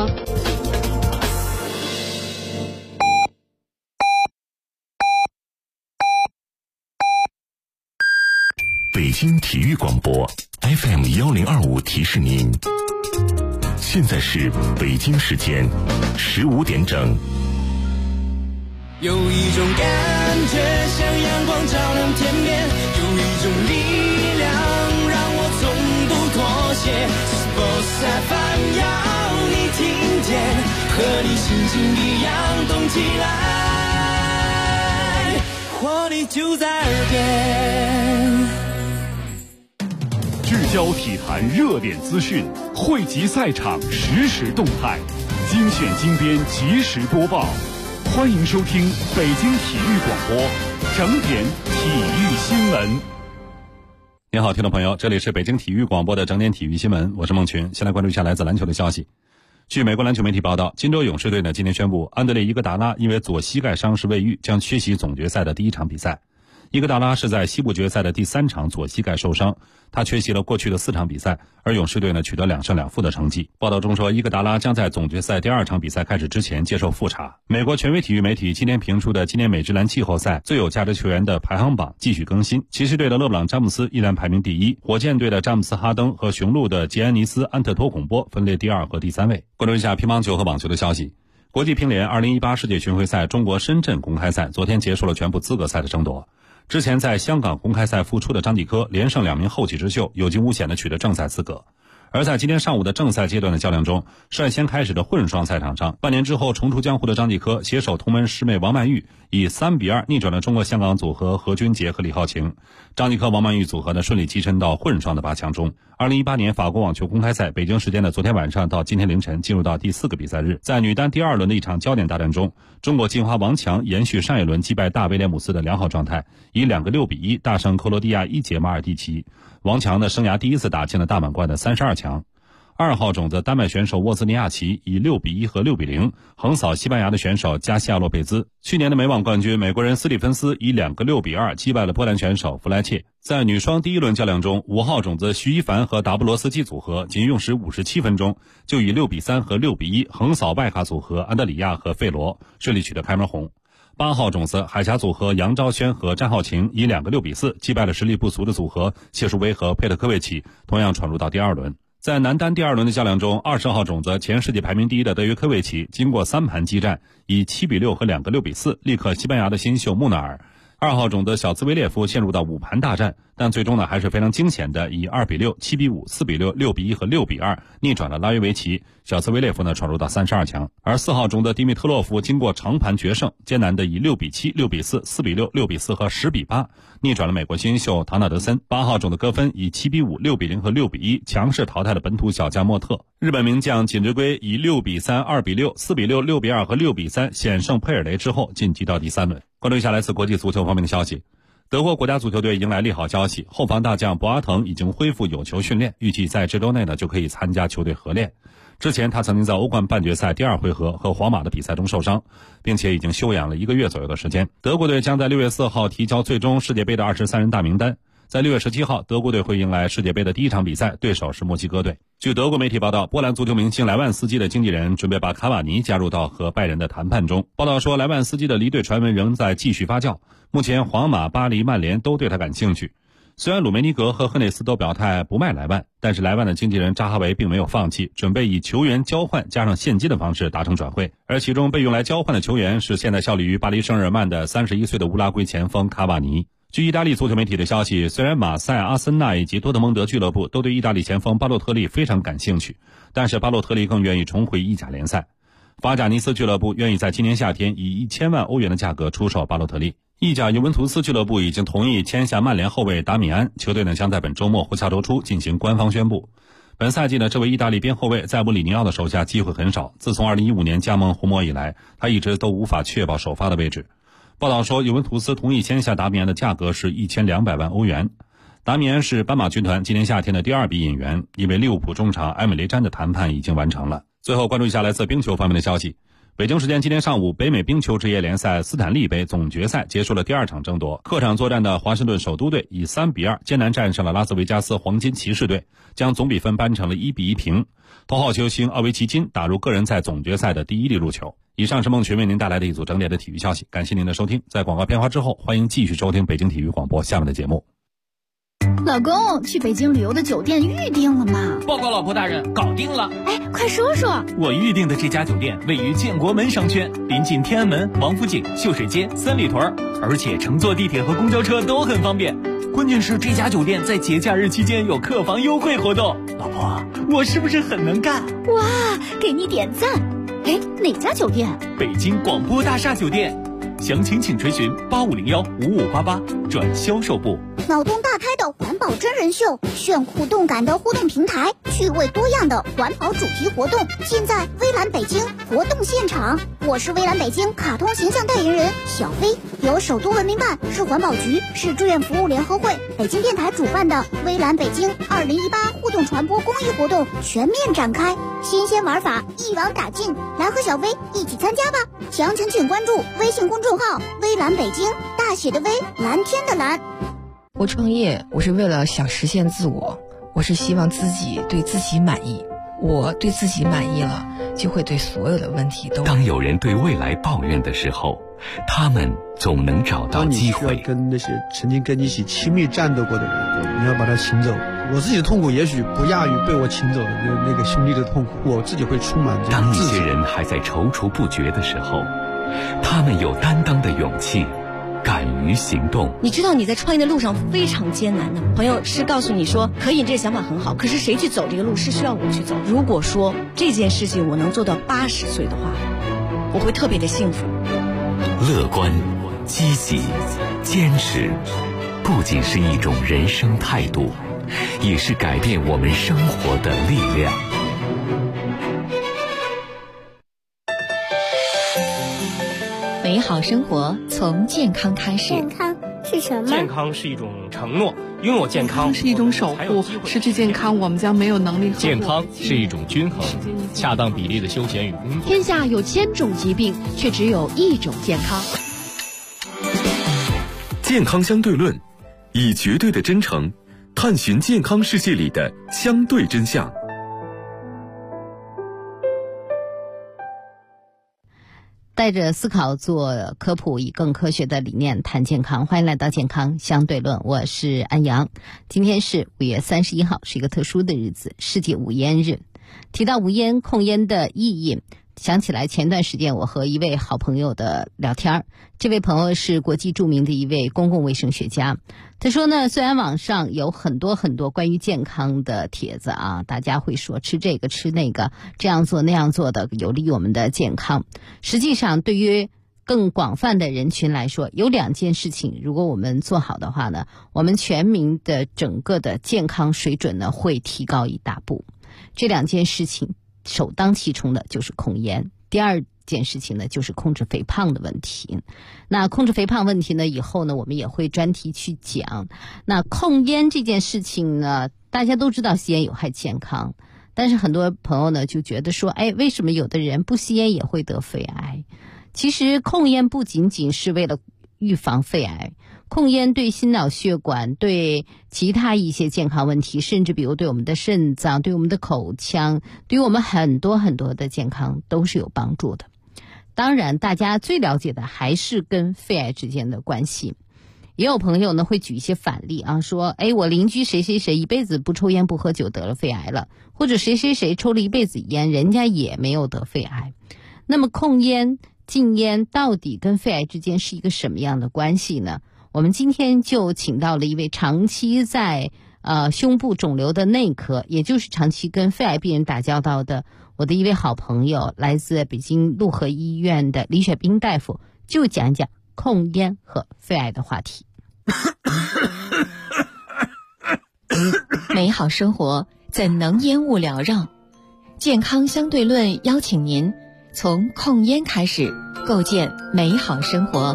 播。 北京体育广播 FM1025提示您，现在是北京时间15点整。 有一种感觉像阳光照亮天边，有一种力量让我从不妥协。Sports FM 要你听见，和你心情一样动起来，活力就在耳边。 聚焦体坛热点资讯，汇集赛场实时动态，精选精编及时播报。欢迎收听北京体育广播整点体育新闻。 您好，听众朋友，这里是北京体育广播的整点体育新闻，我是孟群。先来关注一下来自篮球的消息。据美国篮球媒体报道，金州勇士队呢今天宣布，安德烈·伊戈达拉因为左膝盖伤势未愈，将缺席总决赛的第一场比赛。伊戈达拉是在西部决赛的第3场左膝盖受伤，他缺席了过去的4场比赛，而勇士队呢取得2胜2负的成绩。报道中说，伊戈达拉将在总决赛第2场比赛开始之前接受复查。美国权威体育媒体今天评出的今年美职篮季后赛最有价值球员的排行榜继续更新，骑士队的勒布朗·詹姆斯依然排名第1，火箭队的詹姆斯·哈登和雄鹿的吉安尼斯·安特托孔波分列第2和第3位。关注一下乒乓球和网球的消息。国际乒联2018世界巡回赛中国深圳公开赛昨天结束了全部资格赛的争夺。之前在香港公开赛复出的张继科连胜2名后起之秀，有惊无险地取得正赛资格。而在今天上午的正赛阶段的较量中，率先开始的混双赛场上，半年之后重出江湖的张继科携手同门师妹王曼玉，以3-2逆转了中国香港组合何君杰和李浩晴。张继科王曼玉组合呢顺利跻身到混双的8强中。2018年法国网球公开赛北京时间的昨天晚上到今天凌晨进入到第4个比赛日，在女单第2轮的一场焦点大战中，中国金花王强延续上一轮击败大威廉姆斯的良好状态，以2个6-1大胜克罗地亚一姐马尔蒂奇。王强的生涯第一次打进了大满贯的32强。2号种子丹麦选手沃兹尼亚奇以6-1和6-0横扫西班牙的选手加西亚洛佩兹。去年的美网冠军美国人斯蒂芬斯以2个6-2击败了波兰选手弗莱切。在女双第1轮较量中，5号种子徐一凡和达布罗斯基组合仅用时57分钟就以6-3和6-1横扫外卡组合安德里亚和费罗，顺利取得开门红。8号种子海峡组合杨昭轩和詹浩晴以2个6-4击败了实力不俗的组合谢淑薇和佩特科维奇，同样闯入到第2轮。在男单第2轮的较量中，20号种子前世界排名第1的德约科维奇经过3盘激战，以7-6和2个6-4力克西班牙的新秀穆纳尔。2号种子小兹维列夫陷入到5盘大战，但最终呢还是非常惊险的以2-6、7-5、4-6、6-1和6-2逆转了拉约维奇，小兹维列夫呢闯入到32强。而4号种的迪米特洛夫经过长盘决胜，艰难的以6-7、6-4、4-6、6-4和10-8逆转了美国新秀唐纳德森。8号种的戈芬以7-5、6-0和6-1强势淘汰了本土小将莫特。日本名将锦织圭以6-3、2-6、4-6、6-2和6-3险胜佩尔雷之后晋级到第3轮。关注一下来自国际足球方面的消息。德国国家足球队迎来利好消息，后防大将博阿滕已经恢复有球训练，预计在这周内呢就可以参加球队合练。之前他曾经在欧冠半决赛第2回合和皇马的比赛中受伤，并且已经休养了1个月左右的时间。德国队将在6月4号提交最终世界杯的23人大名单。在6月17号，德国队会迎来世界杯的第1场比赛，对手是墨西哥队。据德国媒体报道，波兰足球明星莱万斯基的经纪人准备把卡瓦尼加入到和拜仁的谈判中。报道说，莱万斯基的离队传闻仍在继续发酵，目前皇马、巴黎、曼联都对他感兴趣。虽然鲁梅尼格和赫内斯都表态不卖莱万，但是莱万的经纪人扎哈维并没有放弃，准备以球员交换加上现金的方式达成转会。而其中被用来交换的球员是现在效力于巴黎圣日耳曼的31岁的乌拉圭前锋卡瓦尼。据意大利足球媒体的消息，虽然马赛、阿森纳以及多特蒙德俱乐部都对意大利前锋巴洛特利非常感兴趣，但是巴洛特利更愿意重回意甲联赛。法甲尼斯俱乐部愿意在今年夏天以1000万欧元的价格出售巴洛特利。意甲尤文图斯俱乐部已经同意签下曼联后卫达米安，球队呢将在本周末或下周初进行官方宣布。本赛季呢，这位意大利边后卫在姆里尼奥的手下机会很少，自从2015年加盟红魔以来，他一直都无法确保首发的位置。报道说，尤文图斯同意签下达米安的价格是1200万欧元。达米安是斑马军团今年夏天的第2笔引援，因为利物浦中场埃米雷詹的谈判已经完成了。最后关注一下来自冰球方面的消息。 北京时间今天上午，北美冰球职业联赛斯坦利杯总决赛结束了第2场争夺。客场作战的华盛顿首都队以3-2艰难战胜了拉斯维加斯黄金骑士队，将总比分扳成了1-1平。头号球星奥维奇金打入个人赛总决赛的第1粒入球。以上是孟群为您带来的一组整点的体育消息，感谢您的收听。在广告片花之后，欢迎继续收听北京体育广播下面的节目。 老公，去北京旅游的酒店预定了吗？ 报告老婆大人，搞定了。 哎，快说说。 我预定的这家酒店位于建国门商圈，临近天安门、王府井、秀水街、三里屯，而且乘坐地铁和公交车都很方便。关键是这家酒店在节假日期间有客房优惠活动。老婆，我是不是很能干？ 哇，给你点赞。哎，哪家酒店？ 北京广播大厦酒店。详情请垂询8501-5588转销售部。 脑洞大开的环保真人秀，炫酷动感的互动平台，趣味多样的环保主题活动，尽在微蓝北京活动现场。我是微蓝北京卡通形象代言人小飞，由首都文明办、市环保局、市志愿服务联合会、北京电台主办的微蓝北京2018互动传播公益活动全面展开，新鲜玩法一网打尽，来和小飞一起参加吧！详情请关注微信公众号微蓝北京，大写的微，蓝天的蓝。 我创业，我是为了想实现自我，我是希望自己对自己满意。我对自己满意了，就会对所有的问题都。 当有人对未来抱怨的时候，他们总能找到机会。 当你需要跟那些曾经跟你一起亲密战斗过的人，你要把他请走。我自己的痛苦也许不亚于被我请走的那个兄弟的痛苦，我自己会充满。 当一些人还在踌躇不决的时候，他们有担当的勇气，敢于行动。 你知道你在创业的路上非常艰难的，朋友是告诉你说可以，这个想法很好，可是谁去走这个路是需要我去走。如果说这件事情我能做到80岁的话，我会特别的幸福。 乐观、积极、坚持，不仅是一种人生态度，也是改变我们生活的力量。 美好生活从健康开始。 健康是什么？ 健康是一种承诺，拥有健康是一种守护，失去健康我们将没有能力。 健康是一种均衡，恰当比例的休闲与工作。 天下有1000种疾病，却只有1种健康。 健康相对论，以绝对的真诚探寻健康世界里的相对真相。 带着思考做科普，以更科学的理念谈健康。欢迎来到健康相对论，我是安阳。今天是5月31号，是一个特殊的日子，世界无烟日。提到无烟控烟的意义，想起来前段时间我和一位好朋友的聊天，这位朋友是国际著名的一位公共卫生学家。他说呢，虽然网上有很多关于健康的帖子啊，大家会说吃这个吃那个，这样做那样做的有利于我们的健康，实际上对于更广泛的人群来说，有2件事情如果我们做好的话呢，我们全民的整个的健康水准呢会提高一大步。这2件事情首当其冲的就是控烟，第2件事情呢就是控制肥胖的问题。那控制肥胖问题呢，以后呢我们也会专题去讲。那控烟这件事情呢，大家都知道吸烟有害健康，但是很多朋友呢就觉得说，为什么有的人不吸烟也会得肺癌？其实控烟不仅仅是为了预防肺癌，控烟对心脑血管、对其他一些健康问题，甚至比如对我们的肾脏、对我们的口腔、对于我们很多的健康都是有帮助的。当然大家最了解的还是跟肺癌之间的关系。也有朋友呢会举一些反例啊，说我邻居谁谁谁一辈子不抽烟不喝酒得了肺癌了，或者谁谁谁抽了一辈子烟，人家也没有得肺癌。那么控烟禁烟到底跟肺癌之间是一个什么样的关系呢？我们今天就请到了一位长期在胸部肿瘤的内科，也就是长期跟肺癌病人打交道的我的一位好朋友，来自北京陆河医院的李雪冰大夫，就讲讲控烟和肺癌的话题。 美好生活怎能烟雾缭绕？健康相对论邀请您从控烟开始，构建美好生活。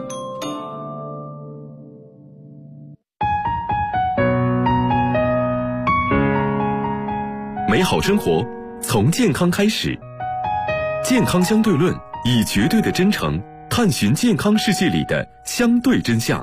美好生活从健康开始，健康相对论以绝对的真诚探寻健康世界里的相对真相。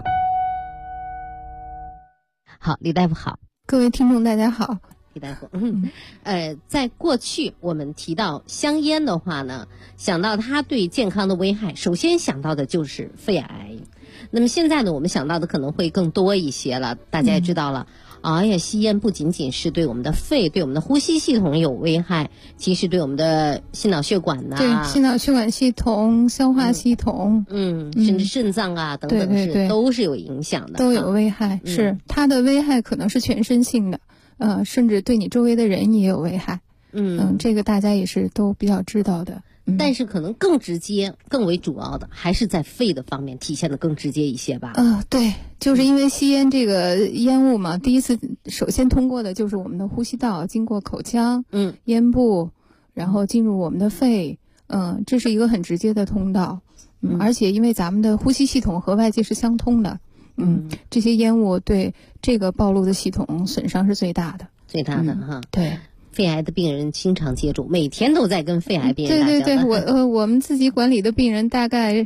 好，李大夫好， 各位听众大家好。 李大夫，在过去我们提到香烟的话呢，想到它对健康的危害，首先想到的就是肺癌。那么现在呢，我们想到的可能会更多一些了。大家也知道了，吸烟不仅仅是对我们的肺、对我们的呼吸系统有危害，其实对我们的心脑血管呐， 对心脑血管系统、消化系统， 甚至肾脏啊等等都是有影响的， 都有危害。是它的危害可能是全身性的，甚至对你周围的人也有危害。这个大家也是都比较知道的。 但是可能更直接、更为主要的，还是在肺的方面体现的更直接一些吧。 对，就是因为吸烟这个烟雾嘛，第一次首先通过的就是我们的呼吸道，经过口腔、咽部，然后进入我们的肺，这是一个很直接的通道。而且因为咱们的呼吸系统和外界是相通的，这些烟雾对这个暴露的系统损伤是最大的。 最大的哈， 对。 肺癌的病人经常接触，每天都在跟肺癌病人打交道。 对，我们自己管理的病人大概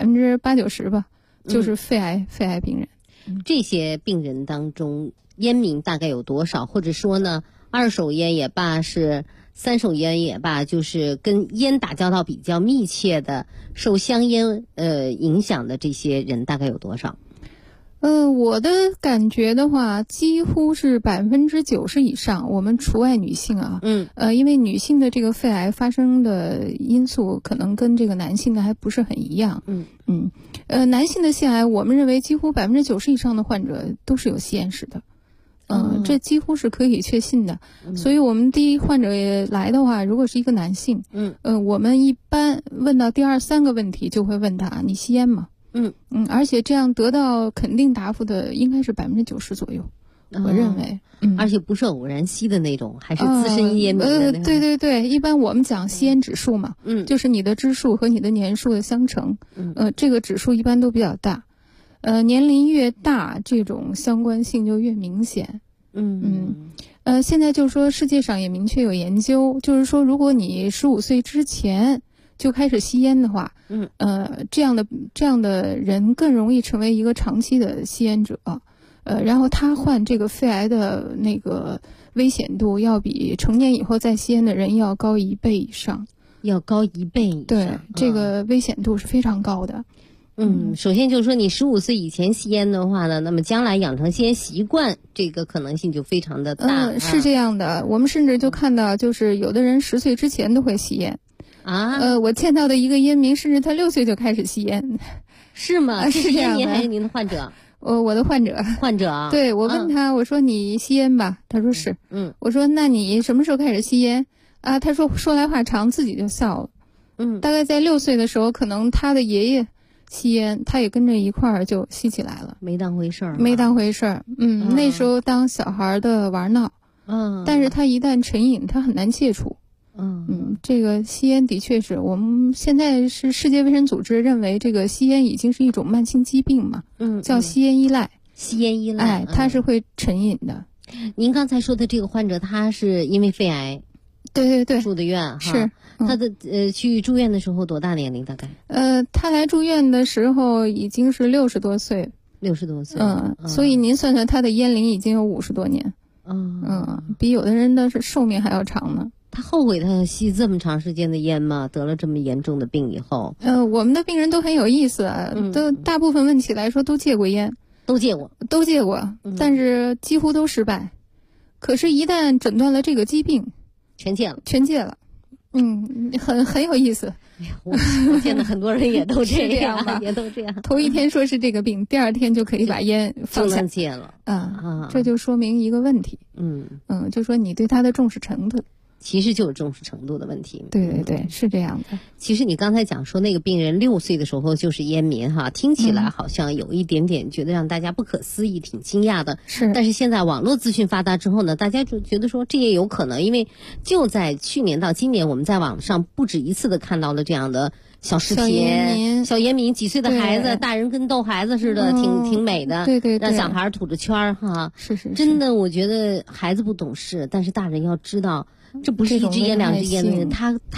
80%-90%吧，就是肺癌病人。 这些病人当中，烟民大概有多少？或者说呢，二手烟也罢，是三手烟也罢，就是跟烟打交道比较密切的，受香烟影响的这些人大概有多少？ 我的感觉的话，几乎是90%以上，我们除外女性啊。因为女性的这个肺癌发生的因素可能跟这个男性的还不是很一样。男性的腺癌，我们认为几乎90%以上的患者都是有吸烟史的。这几乎是可以确信的。所以我们第一患者来的话，如果是一个男性，我们一般问到第2、3个问题就会问他：你吸烟吗？而且这样得到肯定答复的应该是90%左右，我认为。 而且不是偶然吸的那种，还是资深烟民的那种。 对，一般我们讲吸烟指数嘛，就是你的支数和你的年数的相乘，这个指数一般都比较大，年龄越大，这种相关性就越明显。现在就是说世界上也明确有研究，就是说如果你15岁之前就开始吸烟的话，这样的人更容易成为一个长期的吸烟者，然后他患这个肺癌的那个危险度要比成年以后再吸烟的人要高1倍以上。 要高1倍以上。 对，这个危险度是非常高的。 首先就是说你15岁以前吸烟的话呢，那么将来养成吸烟习惯，这个可能性就非常的大。 是这样的，我们甚至就看到，就是有的人10岁之前都会吸烟。我见到的一个烟民，甚至他6岁就开始吸烟。 是吗？ 是这样的。 烟民还是您的患者？ 我的患者。对，我问他，我说你吸烟吧，他说是。我说那你什么时候开始吸烟啊？他说来话长，自己就笑了。大概在6岁的时候，可能他的爷爷吸烟，他也跟着一块儿就吸起来了， 没当回事儿。 那时候当小孩的玩闹。但是他一旦成瘾，他很难戒除。这个吸烟的确是我们现在是世界卫生组织认为这个吸烟已经是一种慢性疾病嘛，叫吸烟依赖。它是会成瘾的。 您刚才说的这个患者，他是因为肺癌， 对住的院哈。 是他的去住院的时候多大年龄大概？ 他来住院的时候已经是60多岁。 60多岁。 所以您算算他的烟龄已经有50多年。比有的人的寿命还要长呢。 他后悔他吸这么长时间的烟吗？得了这么严重的病以后？ 我们的病人都很有意思啊，都大部分问起来说都戒过烟。都戒过，但是几乎都失败。可是一旦诊断了这个疾病， 全戒了。 很有意思。 我见的很多人也都这样，也都这样。 头一天说是这个病，第2天就可以把烟放下， 就能戒了。 这就说明一个问题。就说你对他的重视程度。 其实就是重视程度的问题。 对，是这样的。 其实你刚才讲说那个病人6岁的时候就是烟民哈，听起来好像有一点点觉得让大家不可思议，挺惊讶的。但是现在网络资讯发达之后呢，大家就觉得说这也有可能，因为就在去年到今年，我们在网上不止一次的看到了这样的小视频，小烟民几岁的孩子，大人跟逗孩子似的，挺美的。 对， 让小孩吐着圈儿哈。 是。 真的，我觉得孩子不懂事，但是大人要知道。这不是1支烟2支烟的人，他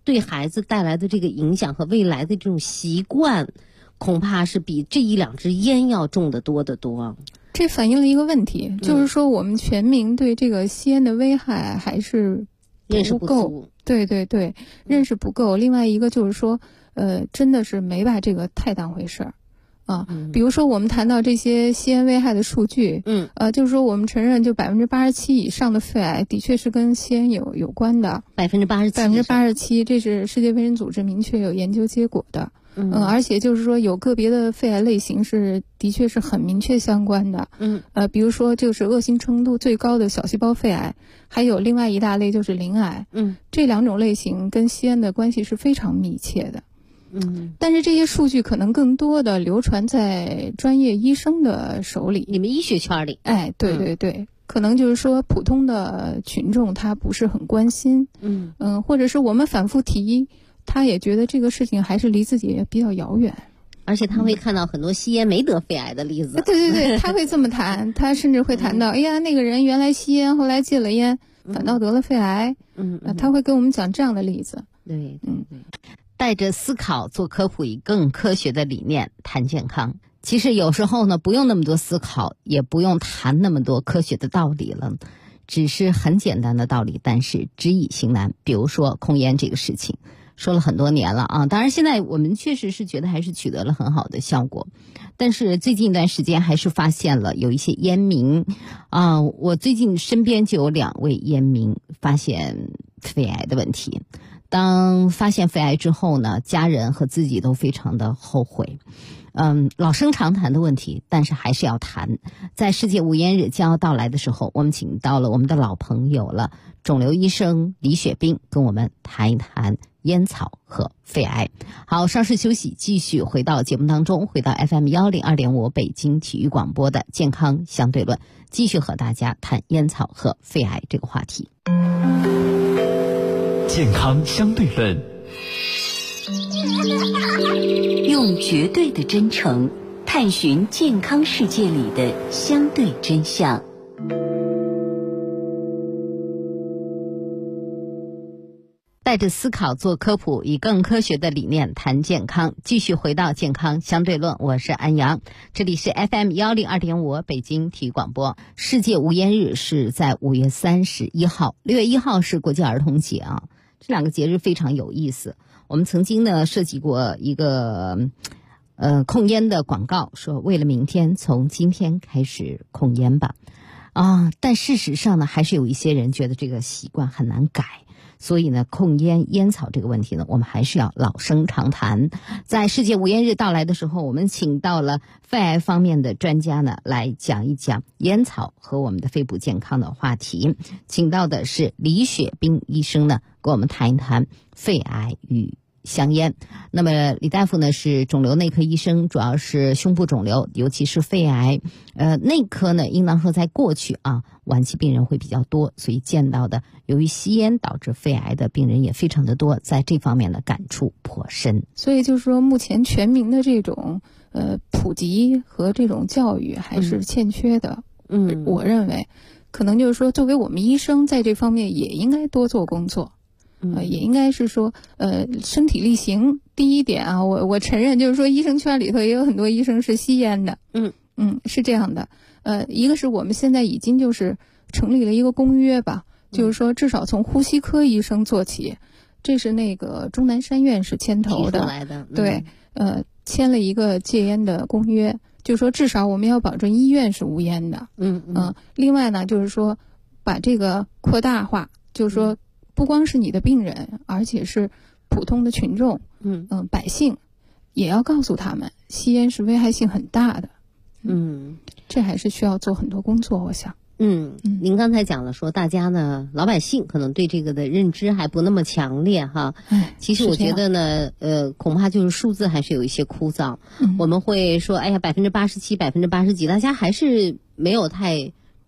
对孩子带来的这个影响和未来的这种习惯，恐怕是比这1-2支烟要重得多得多。 这反映了一个问题，就是说我们全民对这个吸烟的危害还是认识不够。对对对，认识不够。另外一个就是说，真的是没把这个太当回事儿。比如说我们谈到这些吸烟危害的数据，就是说我们承认就87%以上的肺癌的确是跟吸烟有关的。87%，这是世界卫生组织明确有研究结果的。而且就是说有个别的肺癌类型是的确是很明确相关的。比如说就是恶性程度最高的小细胞肺癌，还有另外一大类就是鳞癌。这2种类型跟吸烟的关系是非常密切的。但是这些数据可能更多的流传在专业医生的手里， 你们医学圈里。 对对对，可能就是说普通的群众他不是很关心。或者是我们反复提，他也觉得这个事情还是离自己比较遥远。 而且他会看到很多吸烟没得肺癌的例子。 对对对，他会这么谈，他甚至会谈到，哎呀，那个人原来吸烟，后来戒了烟，反倒得了肺癌。他会跟我们讲这样的例子。 对，带着思考做科普，以更科学的理念谈健康。其实有时候呢，不用那么多思考，也不用谈那么多科学的道理了，只是很简单的道理，但是知易行难。比如说控烟这个事情，说了很多年了啊，当然现在我们确实是觉得还是取得了很好的效果，但是最近一段时间还是发现了有一些烟民我最近身边就有2位烟民发现肺癌的问题。当发现肺癌之后呢，家人和自己都非常的后悔。老生常谈的问题，但是还是要谈。在世界无烟日将要到来的时候，我们请到了我们的老朋友了，肿瘤医生李雪冰，跟我们谈一谈烟草和肺癌。好，稍事休息，继续回到节目当中，回到 FM 102.5北京体育广播的健康相对论，继续和大家谈烟草和肺癌这个话题。 健康相对论， 用绝对的真诚探寻健康世界里的相对真相。 带着思考做科普，以更科学的理念谈健康。继续回到健康相对论，我是安阳，这里是 FM 102.5北京体育广播。世界无烟日是在5月31号，6月1号是国际儿童节啊。这2个节日非常有意思。我们曾经呢设计过一个控烟的广告，说为了明天，从今天开始控烟吧。但事实上呢，还是有一些人觉得这个习惯很难改。所以呢，控烟烟草这个问题呢，我们还是要老生常谈。在世界无烟日到来的时候，我们请到了肺癌方面的专家呢，来讲一讲烟草和我们的肺部健康的话题。请到的是李雪冰医生呢，跟我们谈一谈肺癌与香烟。那么李大夫呢是肿瘤内科医生，主要是胸部肿瘤，尤其是肺癌。内科呢应当说在过去晚期病人会比较多，所以见到的由于吸烟导致肺癌的病人也非常的多，在这方面的感触颇深。 所以就是说目前全民的这种普及和这种教育还是欠缺的。我认为可能就是说作为我们医生在这方面也应该多做工作。也应该是说身体力行。第一点我承认就是说医生圈里头也有很多医生是吸烟的。是这样的。一个是我们现在已经就是成立了一个公约吧，就是说至少从呼吸科医生做起，这是那个钟南山院士牵头的。对，签了一个戒烟的公约，就是说至少我们要保证医院是无烟的。另外呢，就是说把这个扩大化，就是说不光是你的病人，而且是普通的群众，百姓也要告诉他们吸烟是危害性很大的。这还是需要做很多工作，我想。 您刚才讲了说大家呢，老百姓可能对这个的认知还不那么强烈哈。其实我觉得呢，恐怕就是数字还是有一些枯燥。我们会说，哎呀，87%、80几，大家还是没有太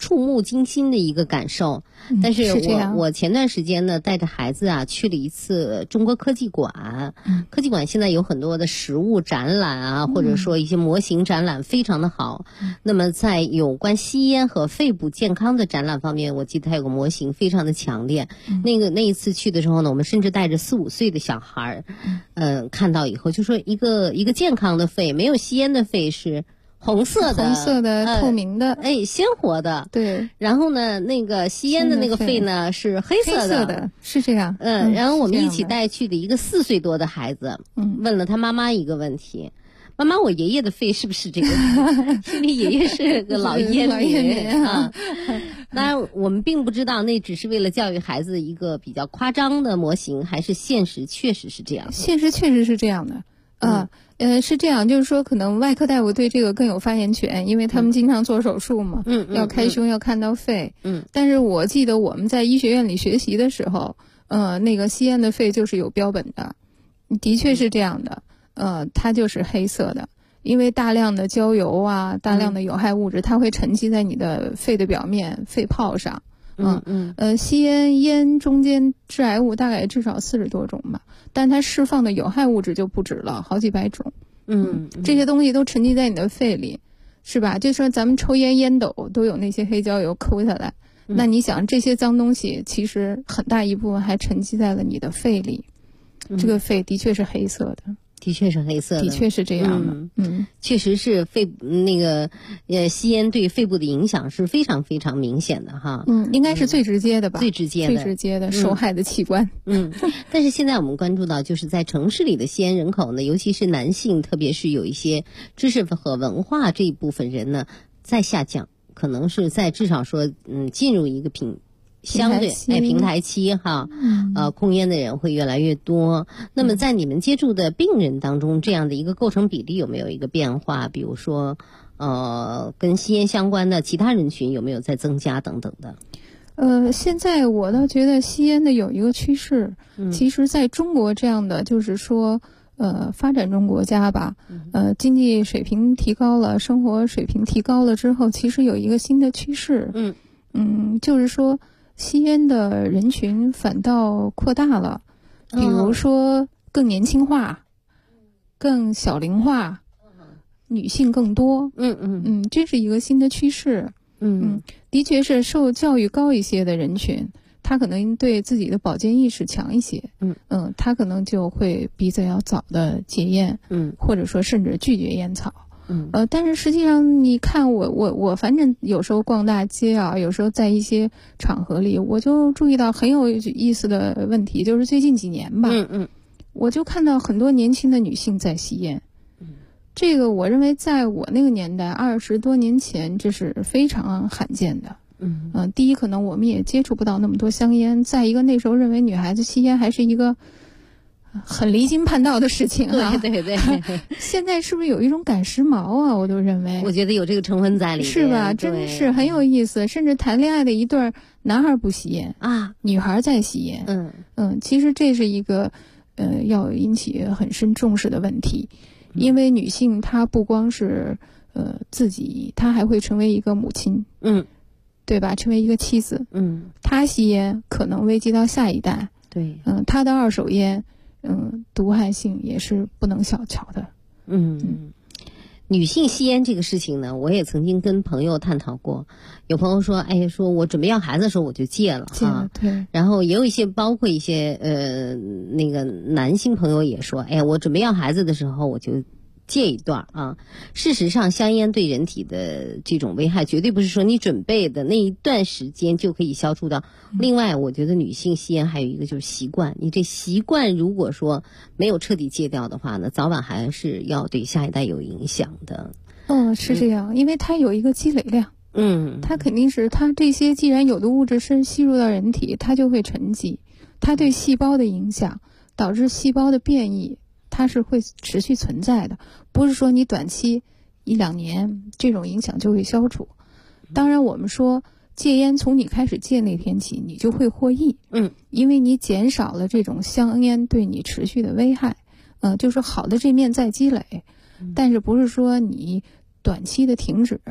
触目惊心的一个感受。但是我前段时间呢带着孩子啊去了一次中国科技馆，科技馆现在有很多的实物展览啊，或者说一些模型展览非常的好。那么在有关吸烟和肺部健康的展览方面，我记得它有个模型非常的强烈。那一次去的时候呢，我们甚至带着4、5岁的小孩，看到以后就说一个健康的肺，没有吸烟的肺是红色的透明的， 鲜活的。 对。 然后呢，那个吸烟的那个肺呢是黑色的，是这样。 然后我们一起带去的一个4岁多的孩子，问了他妈妈一个问题：妈妈，我爷爷的肺是不是这个？因为爷爷是个老烟民啊。当然，我们并不知道那只是为了教育孩子一个比较夸张的模型，还是现实确实是这样的。 现实确实是这样的。是这样，就是说可能外科大夫对这个更有发言权，因为他们经常做手术嘛，要开胸，要看到肺。但是我记得我们在医学院里学习的时候，那个吸烟的肺就是有标本的，的确是这样的。它就是黑色的，因为大量的焦油啊，大量的有害物质，它会沉积在你的肺的表面、肺泡上。吸烟中间致癌物大概至少40多种吧，但它释放的有害物质就不止了，好几百种。这些东西都沉积在你的肺里，是吧？就说咱们抽烟斗都有那些黑焦油抠下来，那你想这些脏东西其实很大一部分还沉积在了你的肺里，这个肺的确是黑色的。 的确是黑色的， 的确是这样的。 确实是吸烟对肺部的影响是非常非常明显的哈。 应该是最直接的吧？ 最直接的受害的器官。 但是现在我们关注到，就是在城市里的吸烟人口呢，尤其是男性，特别是有一些知识和文化这一部分人呢，在下降，可能是在至少说进入一个相对平台期哈，控烟的人会越来越多。那么在你们接触的病人当中，这样的一个构成比例有没有一个变化？比如说，跟吸烟相关的其他人群有没有在增加等等的？ 现在我倒觉得吸烟的有一个趋势，其实在中国这样的就是说，发展中国家吧，经济水平提高了，生活水平提高了之后，其实有一个新的趋势，就是说。吸烟的人群反倒扩大了，比如说更年轻化、更小龄化、女性更多。这是一个新的趋势。的确是受教育高一些的人群，他可能对自己的保健意识强一些。他可能就会比较要早的戒烟，或者说甚至拒绝烟草。但是实际上你看我反正有时候逛大街啊，有时候在一些场合里，我就注意到很有意思的问题，就是最近几年吧，我就看到很多年轻的女性在吸烟。这个我认为在我那个年代20多年前，这是非常罕见的。第一，可能我们也接触不到那么多香烟；再一个，那时候认为女孩子吸烟还是一个很离经叛道的事情啊！ 对， 现在是不是有一种赶时髦啊？我都认为， 我觉得有这个成分在里面， 是吧？真是很有意思。甚至谈恋爱的一对男孩不吸烟啊，女孩在吸烟。其实这是一个要引起很深重视的问题，因为女性她不光是自己，她还会成为一个母亲，对吧？成为一个妻子，她吸烟可能危及到下一代， 对， 她的二手烟。毒害性也是不能小瞧的。 女性吸烟这个事情呢，我也曾经跟朋友探讨过。有朋友说，说我准备要孩子的时候我就戒了哈。 对。 然后也有一些，包括一些那个男性朋友也说，我准备要孩子的时候我就戒一段啊。事实上，香烟对人体的这种危害，绝对不是说你准备的那一段时间就可以消除掉。另外，我觉得女性吸烟还有一个就是习惯，你这习惯如果说没有彻底戒掉的话呢，早晚还是要对下一代有影响的。 是这样，因为它有一个积累量。它肯定是它这些既然有的物质是吸入到人体，它就会沉积，它对细胞的影响导致细胞的变异。它是会持续存在的，不是说你短期1、2年这种影响就会消除。当然我们说戒烟从你开始戒那天起你就会获益，因为你减少了这种香烟对你持续的危害，就是好的这面在积累，但是不是说你短期的停止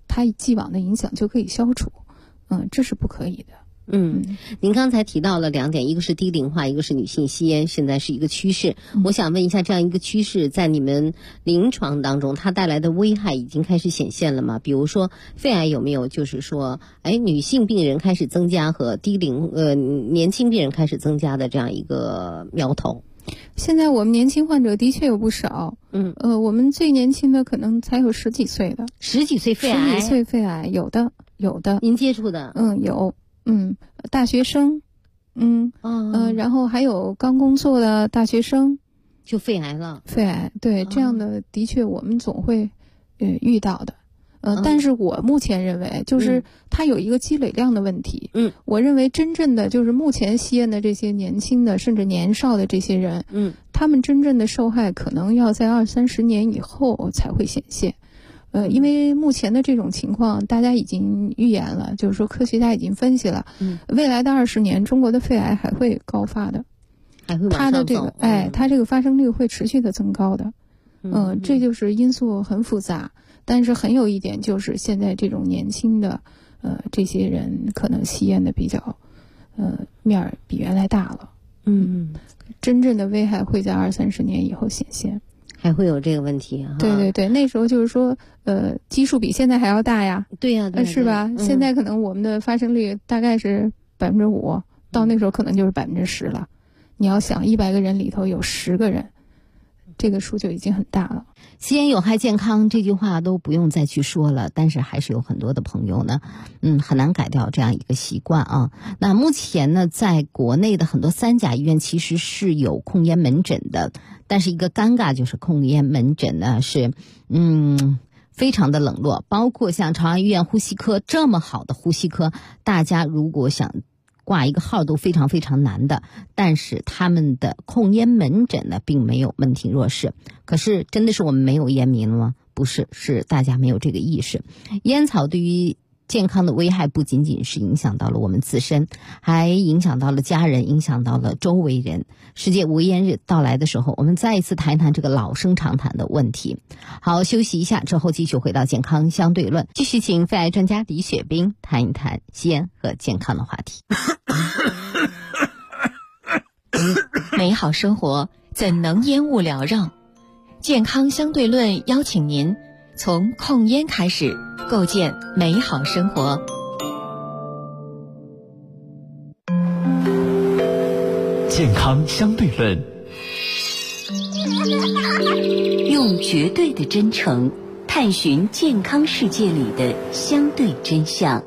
它既往的影响就可以消除，这是不可以的。 您刚才提到了2点，一个是低龄化，一个是女性吸烟，现在是一个趋势。我想问一下，这样一个趋势在你们临床当中，它带来的危害已经开始显现了吗？比如说肺癌有没有就是说，女性病人开始增加和年轻病人开始增加的这样一个苗头？ 现在我们年轻患者的确有不少，我们最年轻的可能才有10几岁的 ，10几岁肺癌，10 几岁肺癌有的。 您接触的？ 有。大学生，然后还有刚工作的大学生， 就肺癌了。 肺癌，对，这样的的确我们总会遇到的。但是我目前认为，就是它有一个积累量的问题。我认为真正的就是目前吸烟的这些年轻的甚至年少的这些人，他们真正的受害可能要在20-30年以后才会显现。因为目前的这种情况，大家已经预言了，就是说科学家已经分析了，未来的20年，中国的肺癌还会高发的， 还会往上走。 它这个发生率会持续的增高的。这就是因素很复杂，但是很有一点就是现在这种年轻的这些人可能吸烟的比较面儿比原来大了。真正的危害会在20-30年以后显现。 还会有这个问题对对对，那时候就是说，基数比现在还要大呀。 对呀， 是吧？现在可能我们的发生率大概是5%，到那时候可能就是10%了。你要想100个人里头有10个人，这个数就已经很大了。 吸烟有害健康这句话都不用再去说了，但是还是有很多的朋友呢，很难改掉这样一个习惯啊。那目前呢，在国内的很多3甲医院其实是有控烟门诊的，但是一个尴尬就是控烟门诊呢是非常的冷落，包括像朝阳医院呼吸科这么好的呼吸科，大家如果想挂一个号都非常非常难的，但是他们的控烟门诊呢并没有门庭若市。可是真的是我们没有烟民了吗？不是，是大家没有这个意识。烟草对于健康的危害不仅仅是影响到了我们自身，还影响到了家人，影响到了周围人。世界无烟日到来的时候，我们再一次谈一谈这个老生常谈的问题。好，休息一下之后继续回到健康相对论，继续请肺癌专家李雪冰谈一谈吸烟和健康的话题。 美好生活怎能烟雾缭绕？健康相对论邀请您从控烟开始，构建美好生活。 健康相对论， 用绝对的真诚探寻健康世界里的相对真相。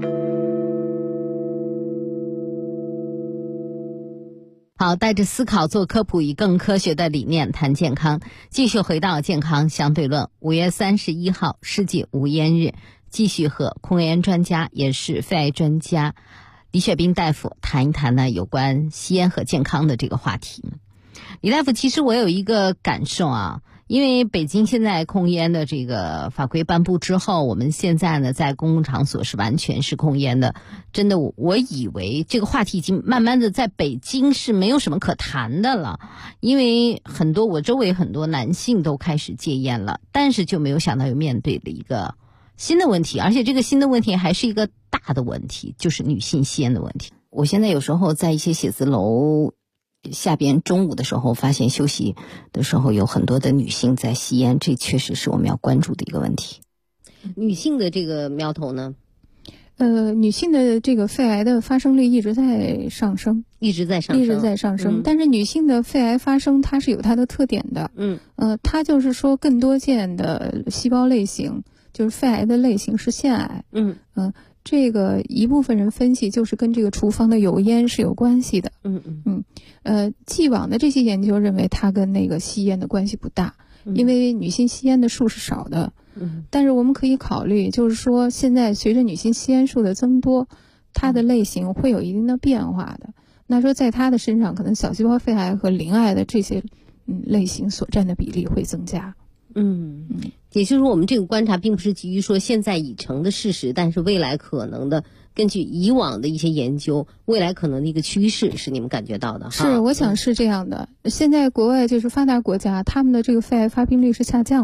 好，带着思考做科普，以更科学的理念谈健康。继续回到健康相对论，5月31号世界无烟日，继续和控烟专家也是肺癌专家李雪冰大夫谈一谈呢有关吸烟和健康的这个话题。李大夫，其实我有一个感受啊，因为北京现在控烟的这个法规颁布之后，我们现在呢在公共场所是完全是控烟的。真的，我以为这个话题已经慢慢的在北京是没有什么可谈的了，因为我周围很多男性都开始戒烟了，但是就没有想到有面对了一个新的问题，而且这个新的问题还是一个大的问题，就是女性吸烟的问题。我现在有时候在一些写字楼下边中午的时候发现休息的时候有很多的女性在吸烟，这确实是我们要关注的一个问题。女性的这个苗头呢？ 女性的这个肺癌的发生率一直在上升。但是女性的肺癌发生它是有它的特点的。它就是说更多见的细胞类型，就是肺癌的类型是腺癌。这个一部分人分析就是跟这个厨房的油烟是有关系的。既往的这些研究认为它跟那个吸烟的关系不大，因为女性吸烟的数是少的。但是我们可以考虑，就是说现在随着女性吸烟数的增多，它的类型会有一定的变化的。那说在她的身上，可能小细胞肺癌和鳞癌的这些类型所占的比例会增加。 也就是说我们这个观察并不是基于说现在已成的事实，但是未来可能的根据以往的一些研究，未来可能的一个趋势是你们感觉到的。 是，我想是这样的。现在国外就是发达国家，他们的这个肺癌发病率是下降了。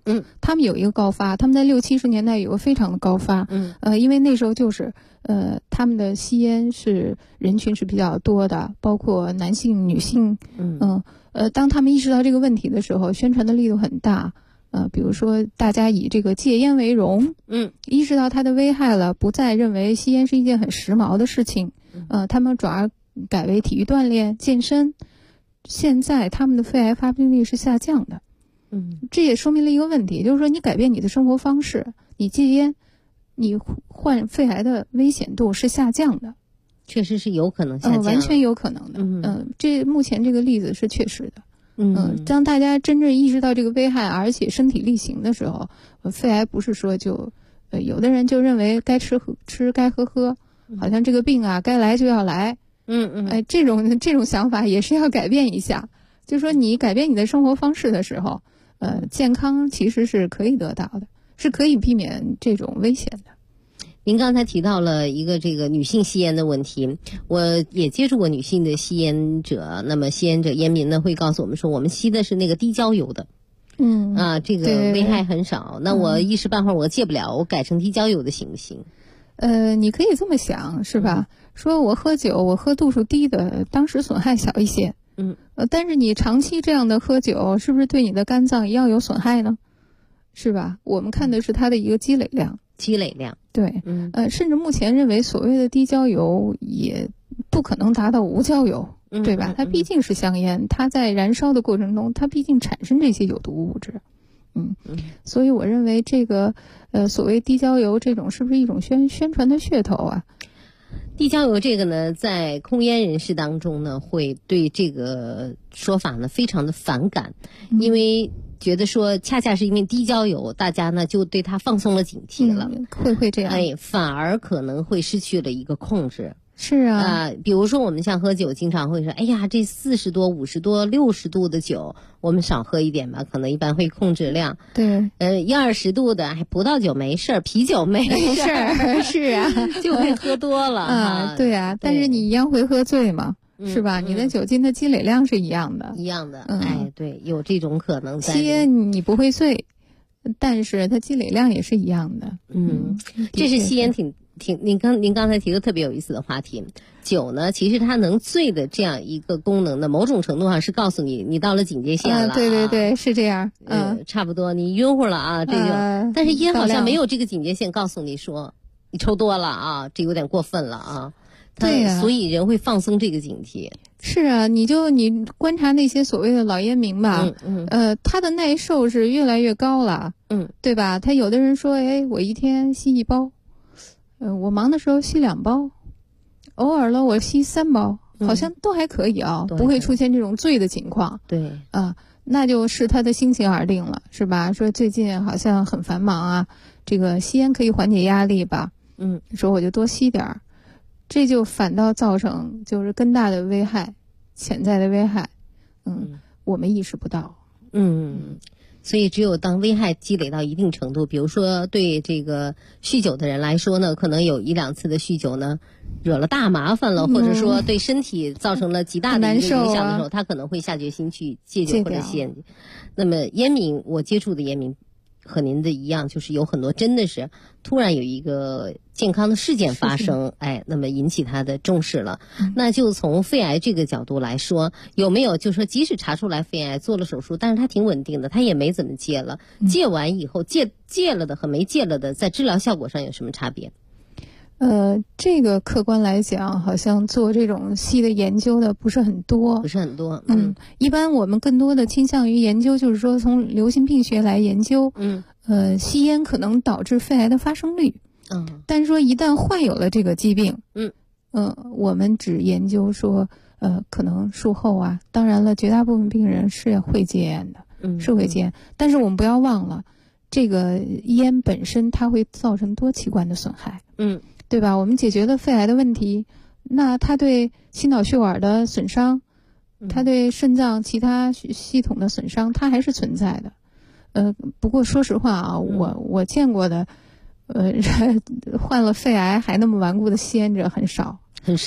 他们有一个高发，他们在60、70年代有个非常的高发，因为那时候就是他们的吸烟是人群是比较多的，包括男性、女性，当他们意识到这个问题的时候，宣传的力度很大。比如说大家以这个戒烟为荣，意识到它的危害了，不再认为吸烟是一件很时髦的事情，他们转而改为体育锻炼、健身。现在他们的肺癌发病率是下降的，这也说明了一个问题，就是说你改变你的生活方式，你戒烟，你患肺癌的危险度是下降的， 确实是有可能下降， 完全有可能的。这目前这个例子是确实的。当大家真正意识到这个危害，而且身体力行的时候，肺癌不是说就，有的人就认为该吃该喝，好像这个病啊该来就要来。这种想法也是要改变一下。就是说你改变你的生活方式的时候，健康其实是可以得到的，是可以避免这种危险的。 您刚才提到了一个这个女性吸烟的问题，我也接触过女性的吸烟者，那么吸烟者烟民呢会告诉我们说，我们吸的是那个低焦油的，这个危害很少。那我一时半会儿我戒不了，我改成低焦油的行不行？ 你可以这么想，是吧？说我喝酒，我喝度数低的，当时损害小一些，但是你长期这样的喝酒，是不是对你的肝脏一样有损害呢？是吧？我们看的是它的一个积累量。对，甚至目前认为所谓的低焦油也不可能达到无焦油，对吧？它毕竟是香烟，它在燃烧的过程中，它毕竟产生这些有毒物质，所以我认为这个所谓低焦油这种是不是一种宣传的噱头啊？ 低焦油这个呢，在控烟人士当中呢，会对这个说法呢非常的反感，因为觉得说恰恰是因为低焦油，大家呢就对它放松了警惕了， 会这样， 反而可能会失去了一个控制。 是啊， 比如说我们像喝酒，经常会说，哎呀，这40多、50多、60度的酒，我们少喝一点吧，可能一般会控制量。 对 ，20度的，葡萄酒没事儿，啤酒没事儿， 是啊， 就会喝多了对啊，但是你一样会喝醉嘛。是吧？你的酒精的积累量是一样的， 对，有这种可能。 吸烟你不会醉，但是它积累量也是一样的。 这是吸烟您刚才提的特别有意思的话题。酒呢，其实它能醉的这样一个功能呢，某种程度上是告诉你到了警戒线了。 对，是这样。 差不多你晕乎了啊，这就。但是烟好像没有这个警戒线，告诉你说你抽多了啊，这有点过分了啊。 对呀， 所以人会放松这个警惕。 是啊，你观察那些所谓的老烟民吧，他的耐受是越来越高了，对吧？他有的人说，我一天吸1包，我忙的时候吸2包，偶尔了我吸3包，好像都还可以啊，不会出现这种醉的情况。 对那就是他的心情而定了，是吧？说最近好像很繁忙啊，这个吸烟可以缓解压力吧，说我就多吸点儿。这就反倒造成就是更大的危害，潜在的危害，我们意识不到。 所以只有当危害积累到一定程度，比如说对这个酗酒的人来说呢，可能有1、2次的酗酒呢，惹了大麻烦了，或者说对身体造成了极大的一个影响的时候，他可能会下决心去戒酒或者吸烟。那么烟民，我接触的烟民和您的一样，就是有很多真的是突然有一个健康的事件发生，那么引起他的重视了。那就从肺癌这个角度来说，有没有就是说即使查出来肺癌做了手术，但是他挺稳定的，他也没怎么戒了，戒完以后戒了的和没戒了的在治疗效果上有什么差别？ 这个客观来讲，好像做这种细的研究的不是很多。一般我们更多的倾向于研究，就是说从流行病学来研究，吸烟可能导致肺癌的发生率。但是说一旦患有了这个疾病，我们只研究说，可能术后啊，当然了，绝大部分病人是会戒烟的，是会戒烟，但是我们不要忘了，这个烟本身它会造成多器官的损害。对吧？我们解决了肺癌的问题，那它对心脑血管的损伤，它对肾脏其他系统的损伤，它还是存在的。不过说实话啊，我见过的，患了肺癌还那么顽固的吸烟者很少。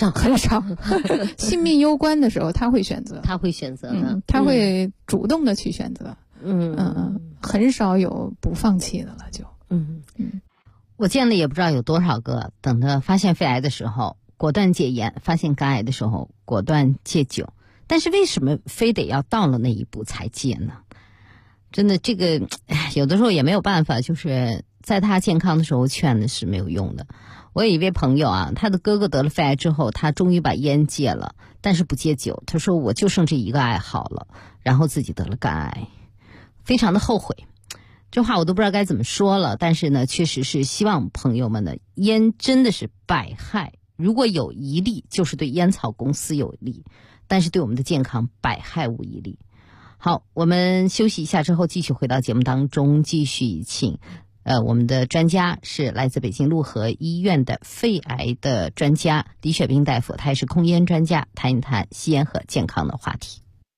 性命攸关的时候，他会选择的， 他会主动的去选择。 很少有不放弃的了，就我见了也不知道有多少个，等他发现肺癌的时候果断戒烟，发现肝癌的时候果断戒酒，但是为什么非得要到了那一步才戒呢？真的这个有的时候也没有办法，就是在他健康的时候劝的是没有用的。我有一位朋友啊，他的哥哥得了肺癌之后，他终于把烟戒了，但是不戒酒。他说我就剩这一个爱好了，然后自己得了肝癌，非常的后悔。这话我都不知道该怎么说了，但是呢，确实是希望朋友们呢，烟真的是百害，如果有一利，就是对烟草公司有利，但是对我们的健康百害无一利。好，我们休息一下之后，继续回到节目当中，继续请我们的专家是来自北京陆河医院的肺癌的专家李雪冰大夫，他也是控烟专家，谈一谈吸烟和健康的话题。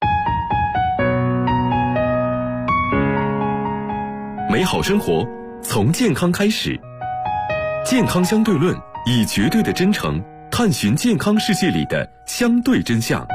美好生活从健康开始，健康相对论以绝对的真诚探寻健康世界里的相对真相。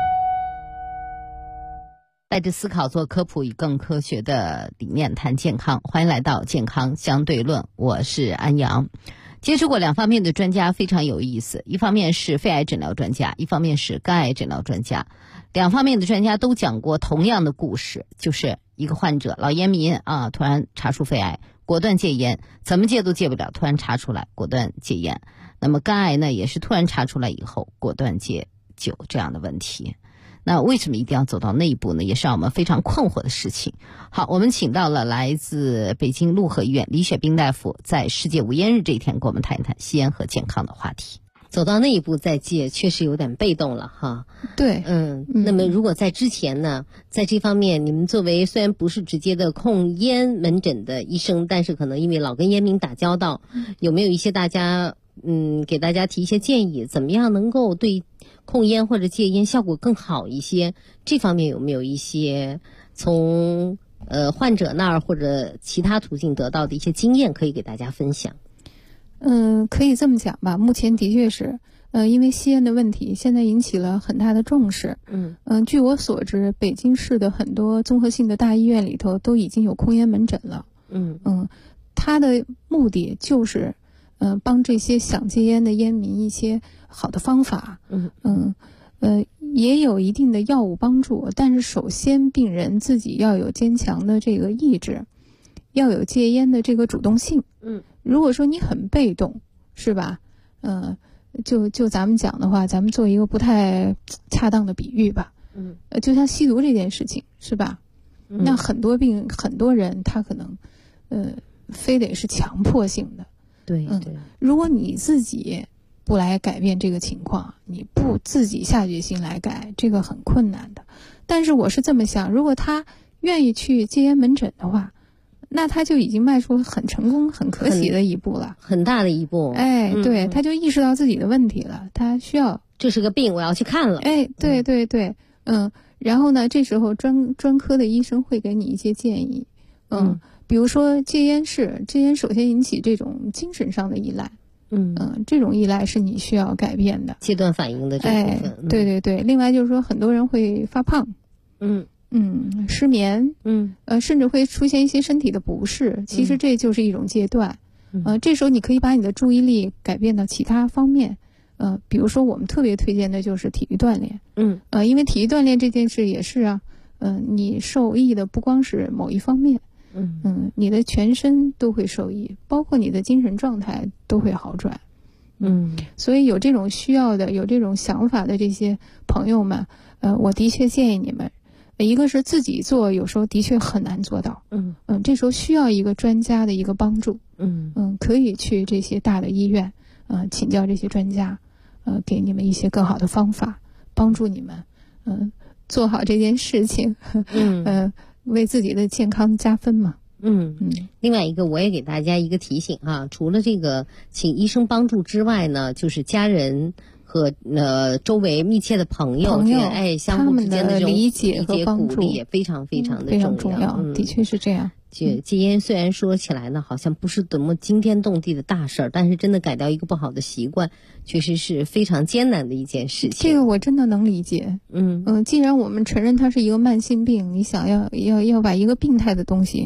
带着思考做科普，以更科学的理念谈健康，欢迎来到健康相对论，我是安阳。接触过两方面的专家非常有意思，一方面是肺癌诊疗专家，一方面是肝癌诊疗专家，两方面的专家都讲过同样的故事，就是一个患者老烟民啊，突然查出肺癌，果断戒烟，怎么戒都戒不了，突然查出来果断戒烟。那么肝癌呢，也是突然查出来以后果断戒酒这样的问题。那为什么一定要走到那一步呢？也是让我们非常困惑的事情。好，我们请到了来自北京陆河医院李雪冰大夫，在世界无烟日这一天跟我们谈一谈吸烟和健康的话题。 走到那一步再戒，确实有点被动了哈。 对， 那么如果在之前呢，在这方面，你们作为虽然不是直接的控烟门诊的医生，但是可能因为老跟烟民打交道，有没有一些大家给大家提一些建议，怎么样能够对控烟或者戒烟效果更好一些？这方面有没有一些从患者那儿或者其他途径得到的一些经验可以给大家分享？ 可以这么讲吧，目前的确是，因为吸烟的问题，现在引起了很大的重视。据我所知，北京市的很多综合性的大医院里头都已经有控烟门诊了。它的目的就是，帮这些想戒烟的烟民一些好的方法。也有一定的药物帮助，但是首先病人自己要有坚强的这个意志，要有戒烟的这个主动性。如果说你很被动，是吧？就咱们讲的话，咱们做一个不太恰当的比喻吧。就像吸毒这件事情，是吧？那很多人他可能，非得是强迫性的。 对。 如果你自己不来改变这个情况，你不自己下决心来改，这个很困难的。但是我是这么想，如果他愿意去戒烟门诊的话，那他就已经迈出了很成功、很可喜的一步了， 很大的一步。 对，他就意识到自己的问题了，他需要， 这是个病，我要去看了。 对，然后呢，这时候专科的医生会给你一些建议。比如说戒烟首先引起这种精神上的依赖。这种依赖是你需要改变的， 戒断反应的这部分。 对。另外就是说，很多人会发胖。失眠，甚至会出现一些身体的不适，其实这就是一种戒断。这时候你可以把你的注意力改变到其他方面。比如说我们特别推荐的就是体育锻炼。因为体育锻炼这件事也是啊，你受益的不光是某一方面，你的全身都会受益，包括你的精神状态都会好转。所以有这种需要的、有这种想法的这些朋友们，我的确建议你们。一个是自己做，有时候的确很难做到。这时候需要一个专家的一个帮助。可以去这些大的医院，请教这些专家，给你们一些更好的方法，帮助你们，做好这件事情，为自己的健康加分嘛。 另外一个我也给大家一个提醒啊，除了这个请医生帮助之外呢，就是家人和周围密切的朋友相互之间的这种理解和鼓励也非常非常的重要。 的确是这样。 戒烟虽然说起来呢，好像不是多么惊天动地的大事儿，但是真的改掉一个不好的习惯，确实是非常艰难的一件事情。 这个我真的能理解。既然我们承认它是一个慢性病，你想要把一个病态的东西，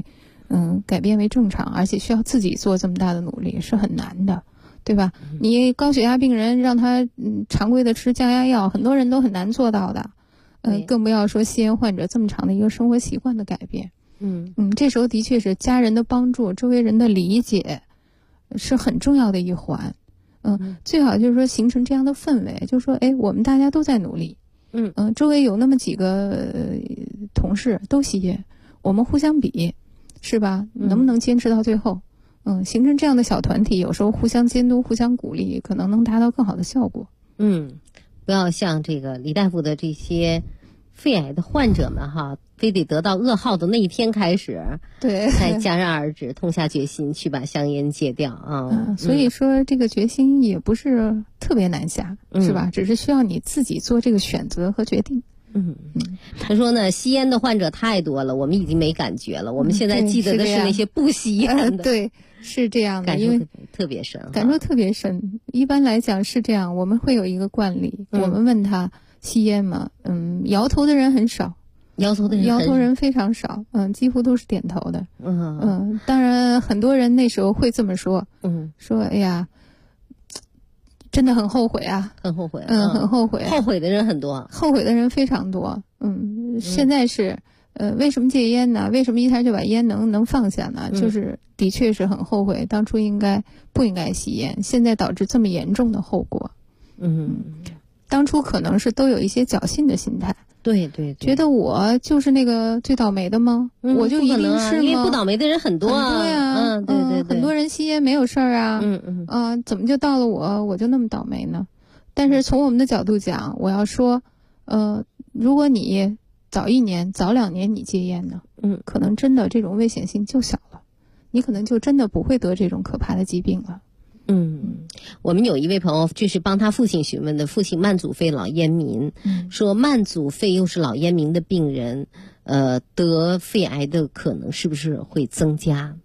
改变为正常，而且需要自己做这么大的努力是很难的，对吧？你高血压病人让他常规的吃降压药，很多人都很难做到的，更不要说吸烟患者这么长的一个生活习惯的改变。这时候的确是家人的帮助，周围人的理解是很重要的一环。最好就是说形成这样的氛围，就是说，我们大家都在努力。周围有那么几个同事都吸烟，我们互相比，是吧？能不能坚持到最后？形成这样的小团体，有时候互相监督、互相鼓励，可能能达到更好的效果。 不要像这个李大夫的这些肺癌的患者们哈，非得得到噩耗的那一天开始， 对， 才戛然而止，痛下决心去把香烟戒掉啊。 所以说这个决心也不是特别难下，是吧？只是需要你自己做这个选择和决定。 他说呢，吸烟的患者太多了，我们已经没感觉了。我们现在记得的是那些不吸烟的。 对，是这样的， 感受特别深， 感受特别深。一般来讲是这样，我们会有一个惯例，我们问他吸烟吗？摇头的人很少。摇头人非常少，几乎都是点头的。当然很多人那时候会这么说，说哎呀，真的很后悔啊， 很后悔， 很后悔， 后悔的人很多， 后悔的人非常多。现在是为什么戒烟呢？为什么一下就把烟能放下呢？就是的确是很后悔，当初不应该吸烟，现在导致这么严重的后果。当初可能是都有一些侥幸的心态。 对， 觉得我就是那个最倒霉的吗？我就一定是吗？ 因为不倒霉的人很多啊。 对啊， 对， 很多人吸烟没有事儿啊。怎么就到了我就那么倒霉呢？但是从我们的角度讲，我要说，如果你早1年、早2年你戒烟呢，可能真的这种危险性就小了，你可能就真的不会得这种可怕的疾病了。 我们有一位朋友，这是帮他父亲询问的，父亲慢阻肺老烟民，说慢阻肺又是老烟民的病人，得肺癌的可能是不是会增加？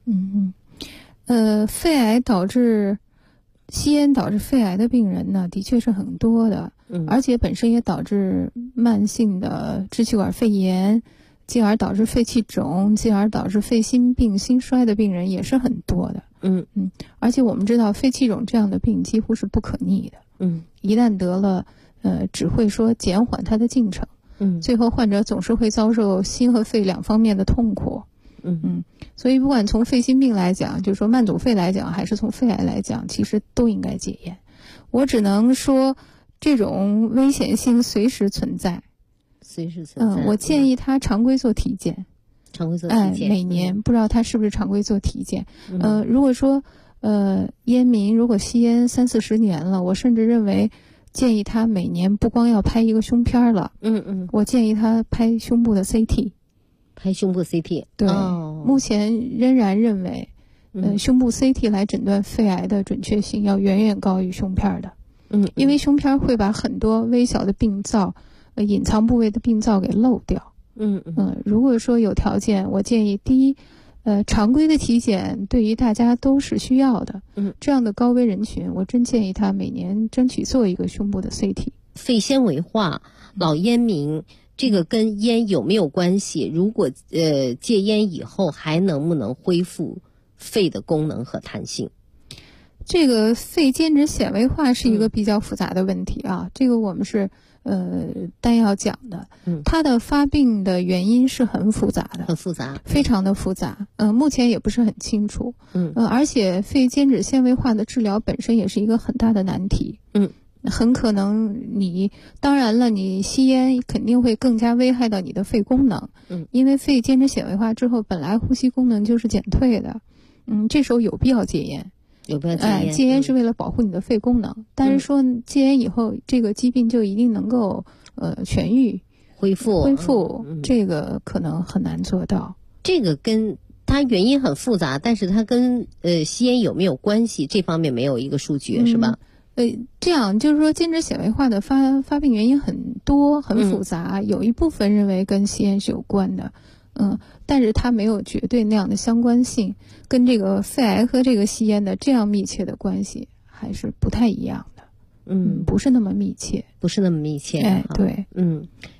肺癌吸烟导致肺癌的病人呢，的确是很多的，而且本身也导致慢性的支气管肺炎，进而导致肺气肿，进而导致肺心病、心衰的病人也是很多的。而且我们知道肺气肿这样的病几乎是不可逆的。一旦得了，只会说减缓它的进程。最后患者总是会遭受心和肺两方面的痛苦。所以不管从肺心病来讲，就是说慢阻肺来讲，还是从肺癌来讲，其实都应该戒烟。我只能说，这种危险性随时存在。我建议他常规做体检。每年不知道他是不是常规做体检。如果说烟民如果吸烟30-40年了，我甚至认为建议他每年不光要拍一个胸片了，我建议他拍胸部的 CT。 拍胸部 CT。 对，目前仍然认为胸部 CT 来诊断肺癌的准确性要远远高于胸片的。因为胸片会把很多微小的病灶、隐藏部位的病灶给漏掉。如果说有条件，我建议第一，常规的体检对于大家都是需要的。这样的高危人群，我真建议他每年争取做一个胸部的 CT。 肺纤维化，老烟民，这个跟烟有没有关系？如果戒烟以后，还能不能恢复肺的功能和弹性？ 这个肺间质纤维化是一个比较复杂的问题啊，这个我们是单要讲的。它的发病的原因是很复杂的，非常的复杂。目前也不是很清楚。而且肺间质纤维化的治疗本身也是一个很大的难题。很可能当然了，你吸烟肯定会更加危害到你的肺功能。因为肺间质纤维化之后，本来呼吸功能就是减退的。这时候有必要戒烟。戒烟是为了保护你的肺功能，但是说戒烟以后，这个疾病就一定能够痊愈、恢复，这个可能很难做到。 这个跟它原因很复杂，但是它跟吸烟有没有关系？这方面没有一个数据，是吧？ 这样就是说，间质纤维化的发病原因很多，很复杂，有一部分认为跟吸烟是有关的。但是它没有绝对那样的相关性，跟这个肺癌和这个吸烟的这样密切的关系还是不太一样的。不是那么密切。 不是那么密切。 对。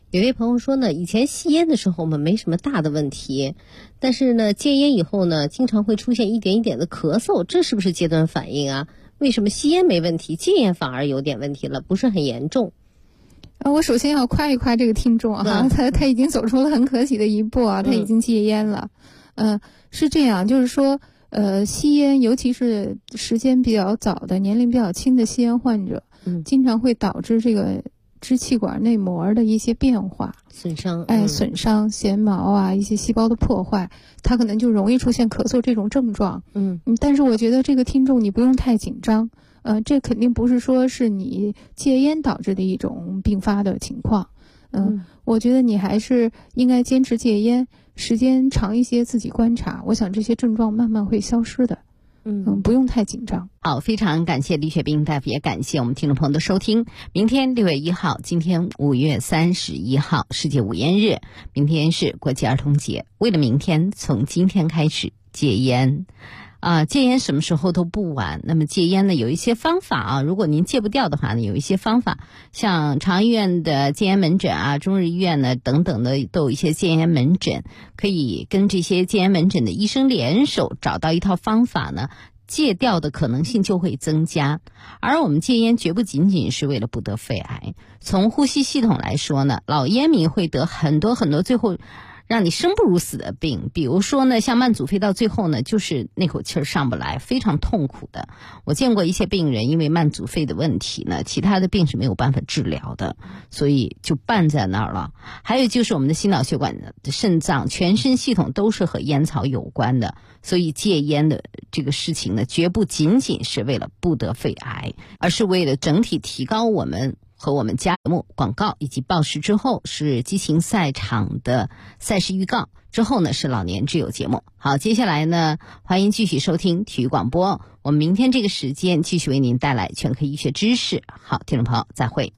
有位朋友说呢，以前吸烟的时候嘛没什么大的问题，但是呢戒烟以后呢，经常会出现一点一点的咳嗽，这是不是戒断反应啊？为什么吸烟没问题，戒烟反而有点问题了，不是很严重？ 我首先要夸一夸这个听众啊，他已经走出了很可喜的一步啊，他已经戒烟了。是这样，就是说吸烟，尤其是时间比较早的、年龄比较轻的吸烟患者，经常会导致这个支气管内膜的一些变化、 损伤， 损伤、纤毛啊，一些细胞的破坏，它可能就容易出现咳嗽这种症状。但是我觉得这个听众你不用太紧张，这肯定不是说是你戒烟导致的一种并发的情况。我觉得你还是应该坚持戒烟，时间长一些自己观察，我想这些症状慢慢会消失的。不用太紧张。 好，非常感谢李雪冰大夫，也感谢我们听众朋友的收听。明天6月1号，今天5月31号，世界无烟日，明天是国际儿童节。为了明天，从今天开始戒烟。戒烟什么时候都不晚。那么戒烟呢，有一些方法啊，如果您戒不掉的话呢，有一些方法，像长医院的戒烟门诊啊，中日医院呢等等的都有一些戒烟门诊，可以跟这些戒烟门诊的医生联手，找到一套方法呢，戒掉的可能性就会增加。而我们戒烟绝不仅仅是为了不得肺癌，从呼吸系统来说呢，老烟民会得很多很多最后让你生不如死的病，比如说呢，像慢阻肺到最后呢，就是那口气儿上不来，非常痛苦的。我见过一些病人因为慢阻肺的问题呢，其他的病是没有办法治疗的，所以就绊在那儿了。还有就是我们的心脑血管的肾脏，全身系统都是和烟草有关的，所以戒烟的这个事情呢，绝不仅仅是为了不得肺癌，而是为了整体提高我们和我们节目广告以及报时之后是激情赛场的赛事预告，之后呢是老年之友节目。好，接下来呢欢迎继续收听体育广播，我们明天这个时间继续为您带来全科医学知识。好，听众朋友再会。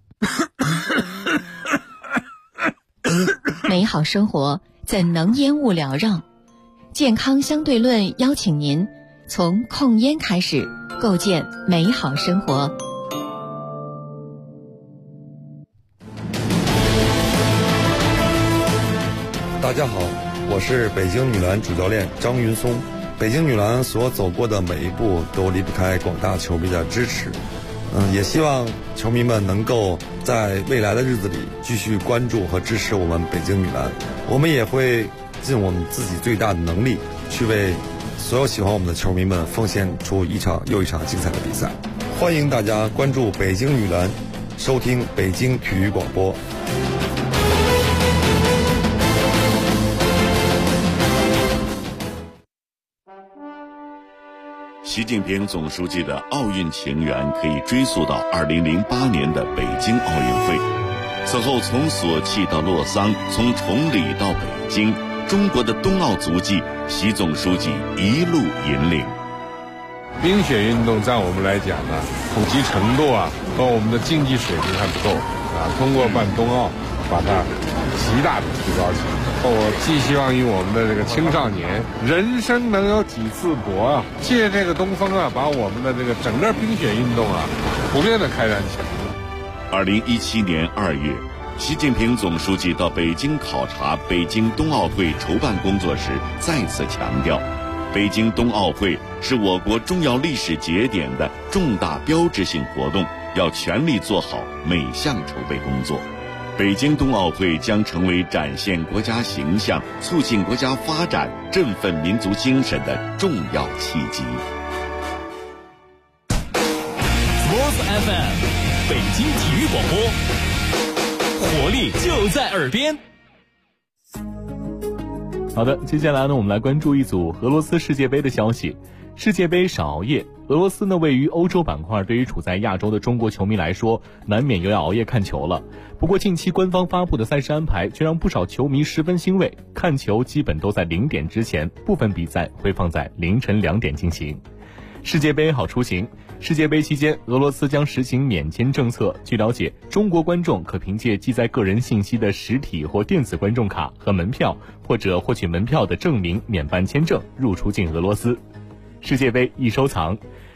美好生活怎能烟雾缭绕？健康相对论邀请您从控烟开始，构建美好生活。 大家好，我是北京女篮主教练张云松。北京女篮所走过的每一步都离不开广大球迷的支持。也希望球迷们能够在未来的日子里继续关注和支持我们北京女篮。我们也会尽我们自己最大的能力，去为所有喜欢我们的球迷们奉献出一场又一场精彩的比赛。欢迎大家关注北京女篮，收听北京体育广播。 习近平总书记的奥运情缘可以追溯到2008年的北京奥运会。此后从索契到洛桑，从崇礼到北京，中国的冬奥足迹，习总书记一路引领。 冰雪运动在我们来讲呢，普及程度和我们的竞技水平还不够通过办冬奥，把它极大的提高起来。我寄希望于我们的这个青少年，人生能有几次搏借这个东风把我们的这个整个冰雪运动普遍的开展起来。 2017年2月，习近平总书记到北京考察北京冬奥会筹办工作时，再次强调，北京冬奥会是我国重要历史节点的重大标志性活动，要全力做好每项筹备工作。北京冬奥会将成为展现国家形象、促进国家发展、振奋民族精神的重要契机。 Sports FM， 北京体育广播，活力就在耳边。 好的，接下来呢，我们来关注一组俄罗斯世界杯的消息。世界杯少熬夜，俄罗斯呢位于欧洲板块，对于处在亚洲的中国球迷来说，难免又要熬夜看球了。不过近期官方发布的赛事安排却让不少球迷十分欣慰，看球基本都在0点之前，部分比赛会放在凌晨2点进行。世界杯好出行，世界杯期间，俄罗斯将实行免签政策。据了解，中国观众可凭借记载个人信息的实体或电子观众卡和门票，或者获取门票的证明免办签证，入出境俄罗斯。世界杯易收藏，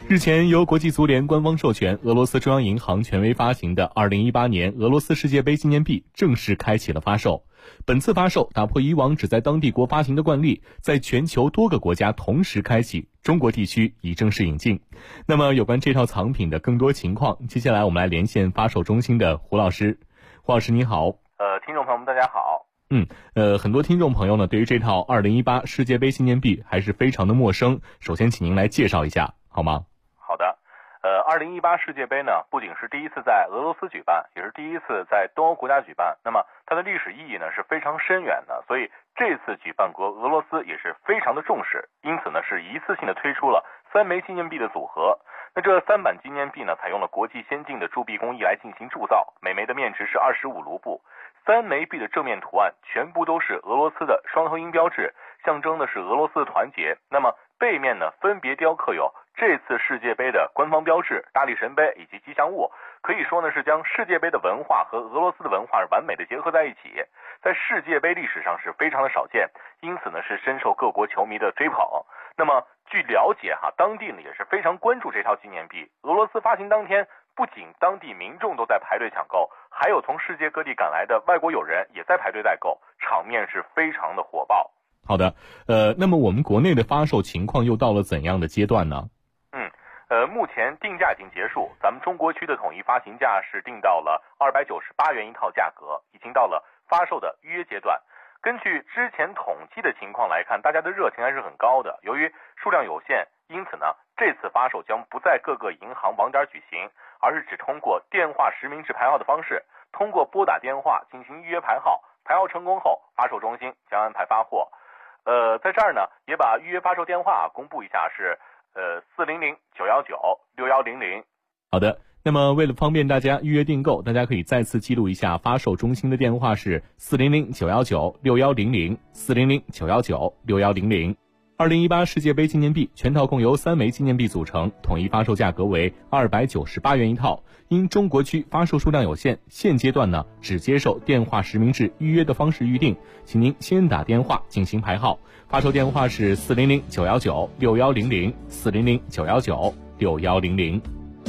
日前，由国际足联官方授权，俄罗斯中央银行权威发行的2018年俄罗斯世界杯纪念币正式开启了发售。本次发售打破以往只在当地国发行的惯例，在全球多个国家同时开启，中国地区已正式引进。那么有关这套藏品的更多情况，接下来我们来连线发售中心的胡老师。胡老师你好。 听众朋友们大家好。 很多听众朋友呢对于这套2018世界杯纪念币还是非常的陌生，首先请您来介绍一下好吗？ 好的。2018世界杯呢，不仅是第一次在俄罗斯举办，也是第一次在东欧国家举办。那么它的历史意义呢是非常深远的，所以这次举办国俄罗斯也是非常的重视，因此呢是一次性的推出了3枚纪念币的组合。那这3版纪念币呢，采用了国际先进的铸币工艺来进行铸造，每枚的面值是25卢布。3枚币的正面图案全部都是俄罗斯的双头鹰标志，象征的是俄罗斯的团结。那么背面呢，分别雕刻有这次世界杯的官方标志、大力神杯以及吉祥物，可以说呢是将世界杯的文化和俄罗斯的文化是完美的结合在一起，在世界杯历史上是非常的少见，因此呢是深受各国球迷的追捧。那么据了解当地呢也是非常关注这套纪念币。俄罗斯发行当天，不仅当地民众都在排队抢购，还有从世界各地赶来的外国友人也在排队代购，场面是非常的火爆。 好的，那么我们国内的发售情况又到了怎样的阶段呢？ 目前定价已经结束，咱们中国区的统一发行价是定到了298元一套价格，已经到了发售的预约阶段。根据之前统计的情况来看，大家的热情还是很高的。由于数量有限，因此呢，这次发售将不在各个银行网点举行，而是只通过电话实名制排号的方式，通过拨打电话进行预约排号，排号成功后，发售中心将安排发货。在这儿呢，也把预约发售电话公布一下，是400-919-6100。 好的，那么为了方便大家预约订购，大家可以再次记录一下发售中心的电话是400-919-6100 400-919-6100。2018世界杯纪念币全套共由3枚纪念币组成，统一发售价格为298元一套。因中国区发售数量有限，现阶段呢只接受电话实名制预约的方式预定，请您先打电话进行排号。发售电话是400-919-6100 400-919-6100。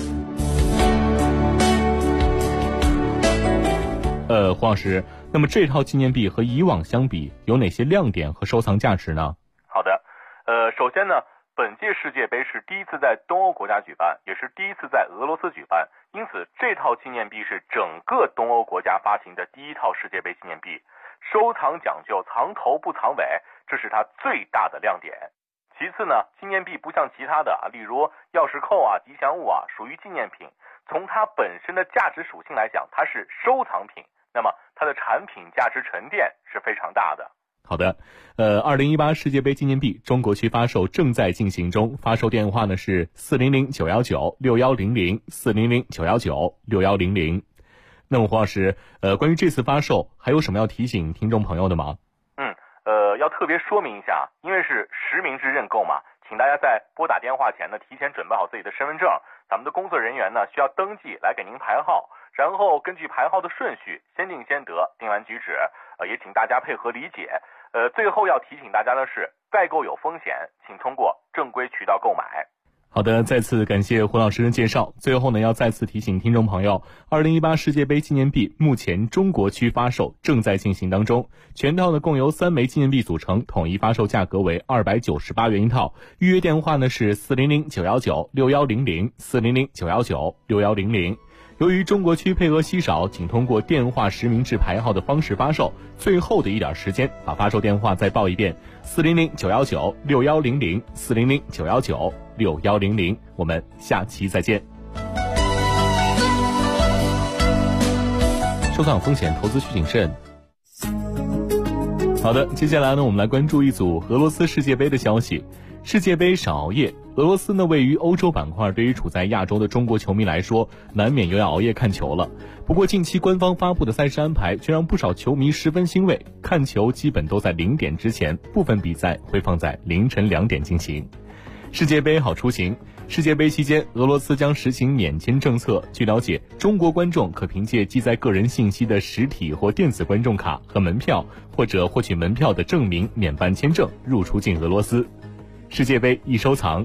胡老师，那么这套纪念币和以往相比，有哪些亮点和收藏价值呢？ 好的，首先呢，本届世界杯是第一次在东欧国家举办，也是第一次在俄罗斯举办，因此这套纪念币是整个东欧国家发行的第一套世界杯纪念币。收藏讲究藏头不藏尾，这是它最大的亮点。其次呢，纪念币不像其他的例如钥匙扣吉祥物属于纪念品，从它本身的价值属性来讲，它是收藏品，那么它的产品价值沉淀是非常大的。 好的，2018世界杯纪念币中国区发售正在进行中，发售电话呢是400-919-6100 400-919-6100。那么胡老师，关于这次发售还有什么要提醒听众朋友的吗？ 要特别说明一下，因为是实名制认购嘛，请大家在拨打电话前呢，提前准备好自己的身份证，咱们的工作人员呢需要登记来给您排号，然后根据排号的顺序，先定先得，定完举止，也请大家配合理解。最后要提醒大家的是，代购有风险，请通过正规渠道购买。 好的，再次感谢胡老师的介绍。最后呢，要再次提醒听众朋友，2018世界杯纪念币目前中国区发售正在进行当中，全套呢共由3枚纪念币组成，统一发售价格为298元一套。预约电话呢是400-919-6100 400-919-6100。由于中国区配额稀少，请通过电话实名制排号的方式发售。最后的一点时间，把发售电话再报一遍：400-919-6100 400-919-6100。我们下期再见。收藏风险，投资需谨慎。好的，接下来呢，我们来关注一组俄罗斯世界杯的消息。世界杯少熬夜，俄罗斯呢位于欧洲板块，对于处在亚洲的中国球迷来说，难免又要熬夜看球了。不过近期官方发布的赛事安排却让不少球迷十分欣慰，看球基本都在0点之前，部分比赛会放在凌晨2点进行。世界杯好出行。世界杯期间，俄罗斯将实行免签政策。据了解，中国观众可凭借记载个人信息的实体或电子观众卡和门票，或者获取门票的证明免办签证入出境俄罗斯。世界杯易收藏。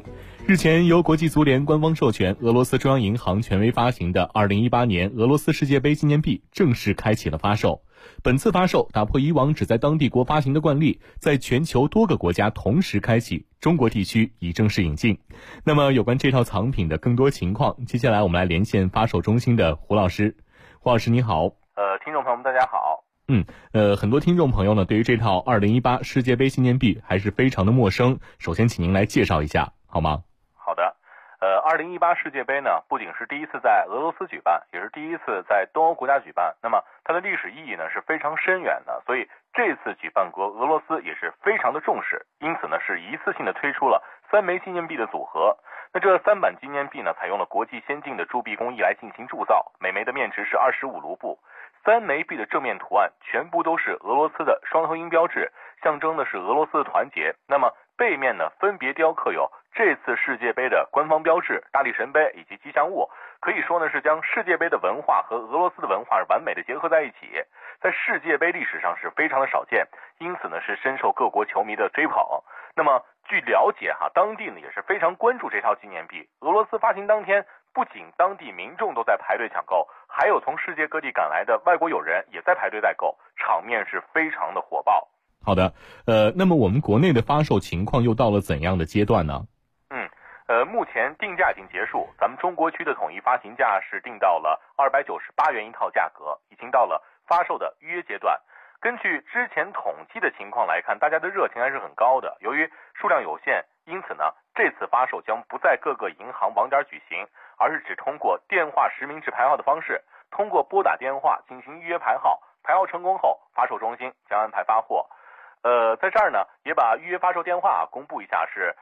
日前，由国际足联官方授权，俄罗斯中央银行权威发行的2018年俄罗斯世界杯纪念币正式开启了发售。本次发售打破以往只在当地国发行的惯例，在全球多个国家同时开启，中国地区已正式引进。那么有关这套藏品的更多情况，接下来我们来连线发售中心的胡老师。胡老师你好。 听众朋友们大家好。 很多听众朋友呢对于这套2018世界杯纪念币还是非常的陌生，首先请您来介绍一下好吗？ 好的。2018世界杯呢，不仅是第一次在俄罗斯举办，也是第一次在东欧国家举办。那么它的历史意义呢是非常深远的，所以这次举办国俄罗斯也是非常的重视，因此呢是一次性的推出了3枚纪念币的组合。那这3版纪念币呢，采用了国际先进的铸币工艺来进行铸造，每枚的面值是25卢布。3枚币的正面图案全部都是俄罗斯的双头鹰标志，象征的是俄罗斯的团结。那么背面呢，分别雕刻有这次世界杯的官方标志、大力神杯以及吉祥物，可以说呢是将世界杯的文化和俄罗斯的文化完美的结合在一起，在世界杯历史上是非常的少见，因此呢是深受各国球迷的追捧。那么据了解当地呢也是非常关注这套纪念币。俄罗斯发行当天，不仅当地民众都在排队抢购，还有从世界各地赶来的外国友人也在排队代购，场面是非常的火爆。 好的，那么我们国内的发售情况又到了怎样的阶段呢？ 目前定价已经结束，咱们中国区的统一发行价是定到了298元一套价格，已经到了发售的预约阶段。根据之前统计的情况来看，大家的热情还是很高的。由于数量有限，因此呢，这次发售将不在各个银行网点举行，而是只通过电话实名制排号的方式，通过拨打电话进行预约排号，排号成功后，发售中心将安排发货。在这儿呢，也把预约发售电话公布一下，是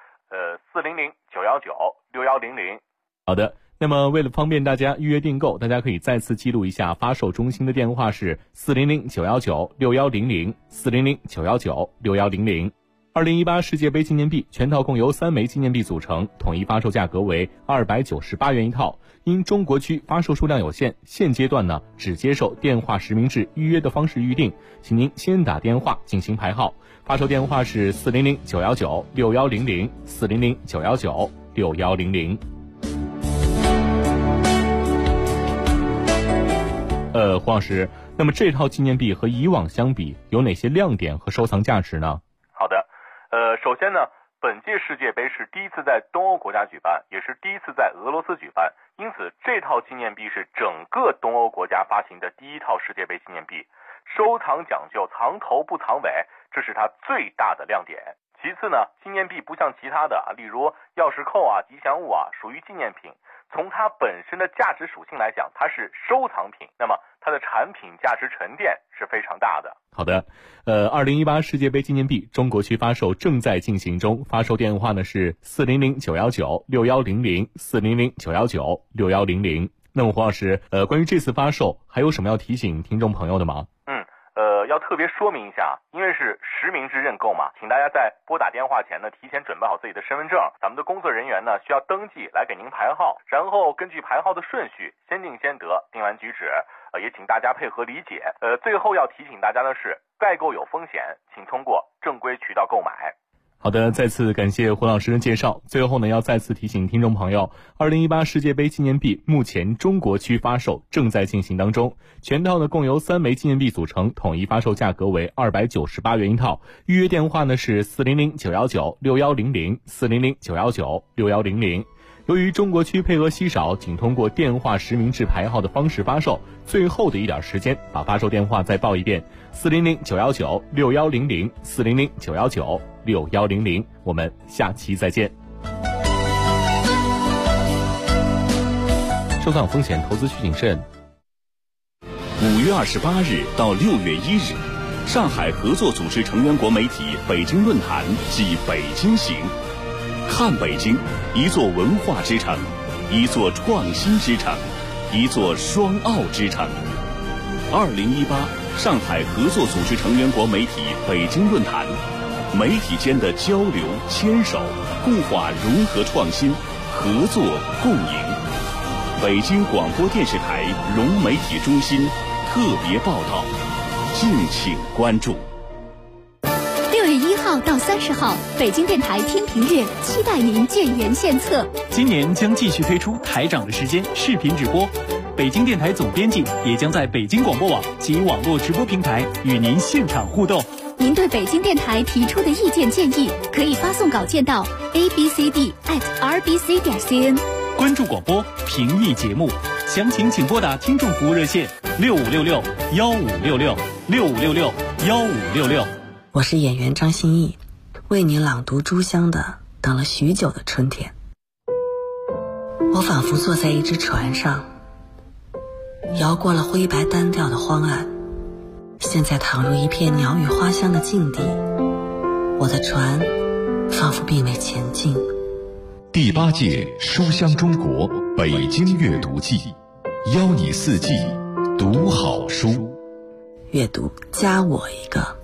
400-919-6100。 好的，那么为了方便大家预约订购，大家可以再次记录一下发售中心的电话是400-919-6100 400-919-6100。2018世界杯纪念币全套共由3枚纪念币组成，统一发售价格为298元一套。因中国区发售数量有限，现阶段呢只接受电话实名制预约的方式预定，请您先打电话进行排号。发售电话是400-919-6100 400-919-6100。黄老师，那么这套纪念币和以往相比有哪些亮点和收藏价值呢？ 好的，首先呢，本届世界杯是第一次在东欧国家举办，也是第一次在俄罗斯举办，因此这套纪念币是整个东欧国家发行的第一套世界杯纪念币。收藏讲究藏头不藏尾，这是它最大的亮点。其次呢，纪念币不像其他的例如钥匙扣吉祥物属于纪念品，从它本身的价值属性来讲，它是收藏品，那么它的产品价值沉淀是非常大的。 好的，2018世界杯纪念币中国区发售正在进行中，发售电话呢是400-919-6100 400-919-6100。那么黄老师，关于这次发售还有什么要提醒听众朋友的吗？ 要特别说明一下，因为是实名制认购嘛，请大家在拨打电话前呢，提前准备好自己的身份证，咱们的工作人员呢需要登记来给您排号，然后根据排号的顺序，先定先得，定完举止，也请大家配合理解。最后要提醒大家的是，代购有风险，请通过正规渠道购买。 好的，再次感谢胡老师的介绍。最后呢，要再次提醒听众朋友，2018世界杯纪念币目前中国区发售正在进行当中，全套呢共由3枚纪念币组成，统一发售价格为298元一套。预约电话呢是400-919-6100 400-919-6100。由于中国区配额稀少，仅通过电话实名制排号的方式发售，最后的一点时间，把发售电话再报一遍：400-919-6100 400-919-6100。我们下期再见。收藏风险，投资需谨慎。 5月28日到6月1日，上海合作组织成员国媒体北京论坛暨北京行。看北京，一座文化之城，一座创新之城，一座双奥之城。2018上海合作组织成员国媒体北京论坛，媒体间的交流、牵手、固化融合创新，合作共赢。北京广播电视台融媒体中心特别报道，敬请关注。 6月1号号到30号，北京电台听评月期待您建言献策。 今年将继续推出台长的时间视频直播，北京电台总编辑也将在北京广播网及网络直播平台与您现场互动。 您对北京电台提出的意见建议，可以发送稿件到 abcd@rbc.cn。 关注广播，评议节目，详情请拨打听众服务热线6566-1566-6566-1566。 我是演员张歆艺，为你朗读朱湘的《等了许久的春天》。我仿佛坐在一只船上，摇过了灰白单调的荒岸，现在躺入一片鸟语花香的境地，我的船仿佛并未前进。 第8届书香中国北京阅读季，邀你4季读好书， 阅读加我一个。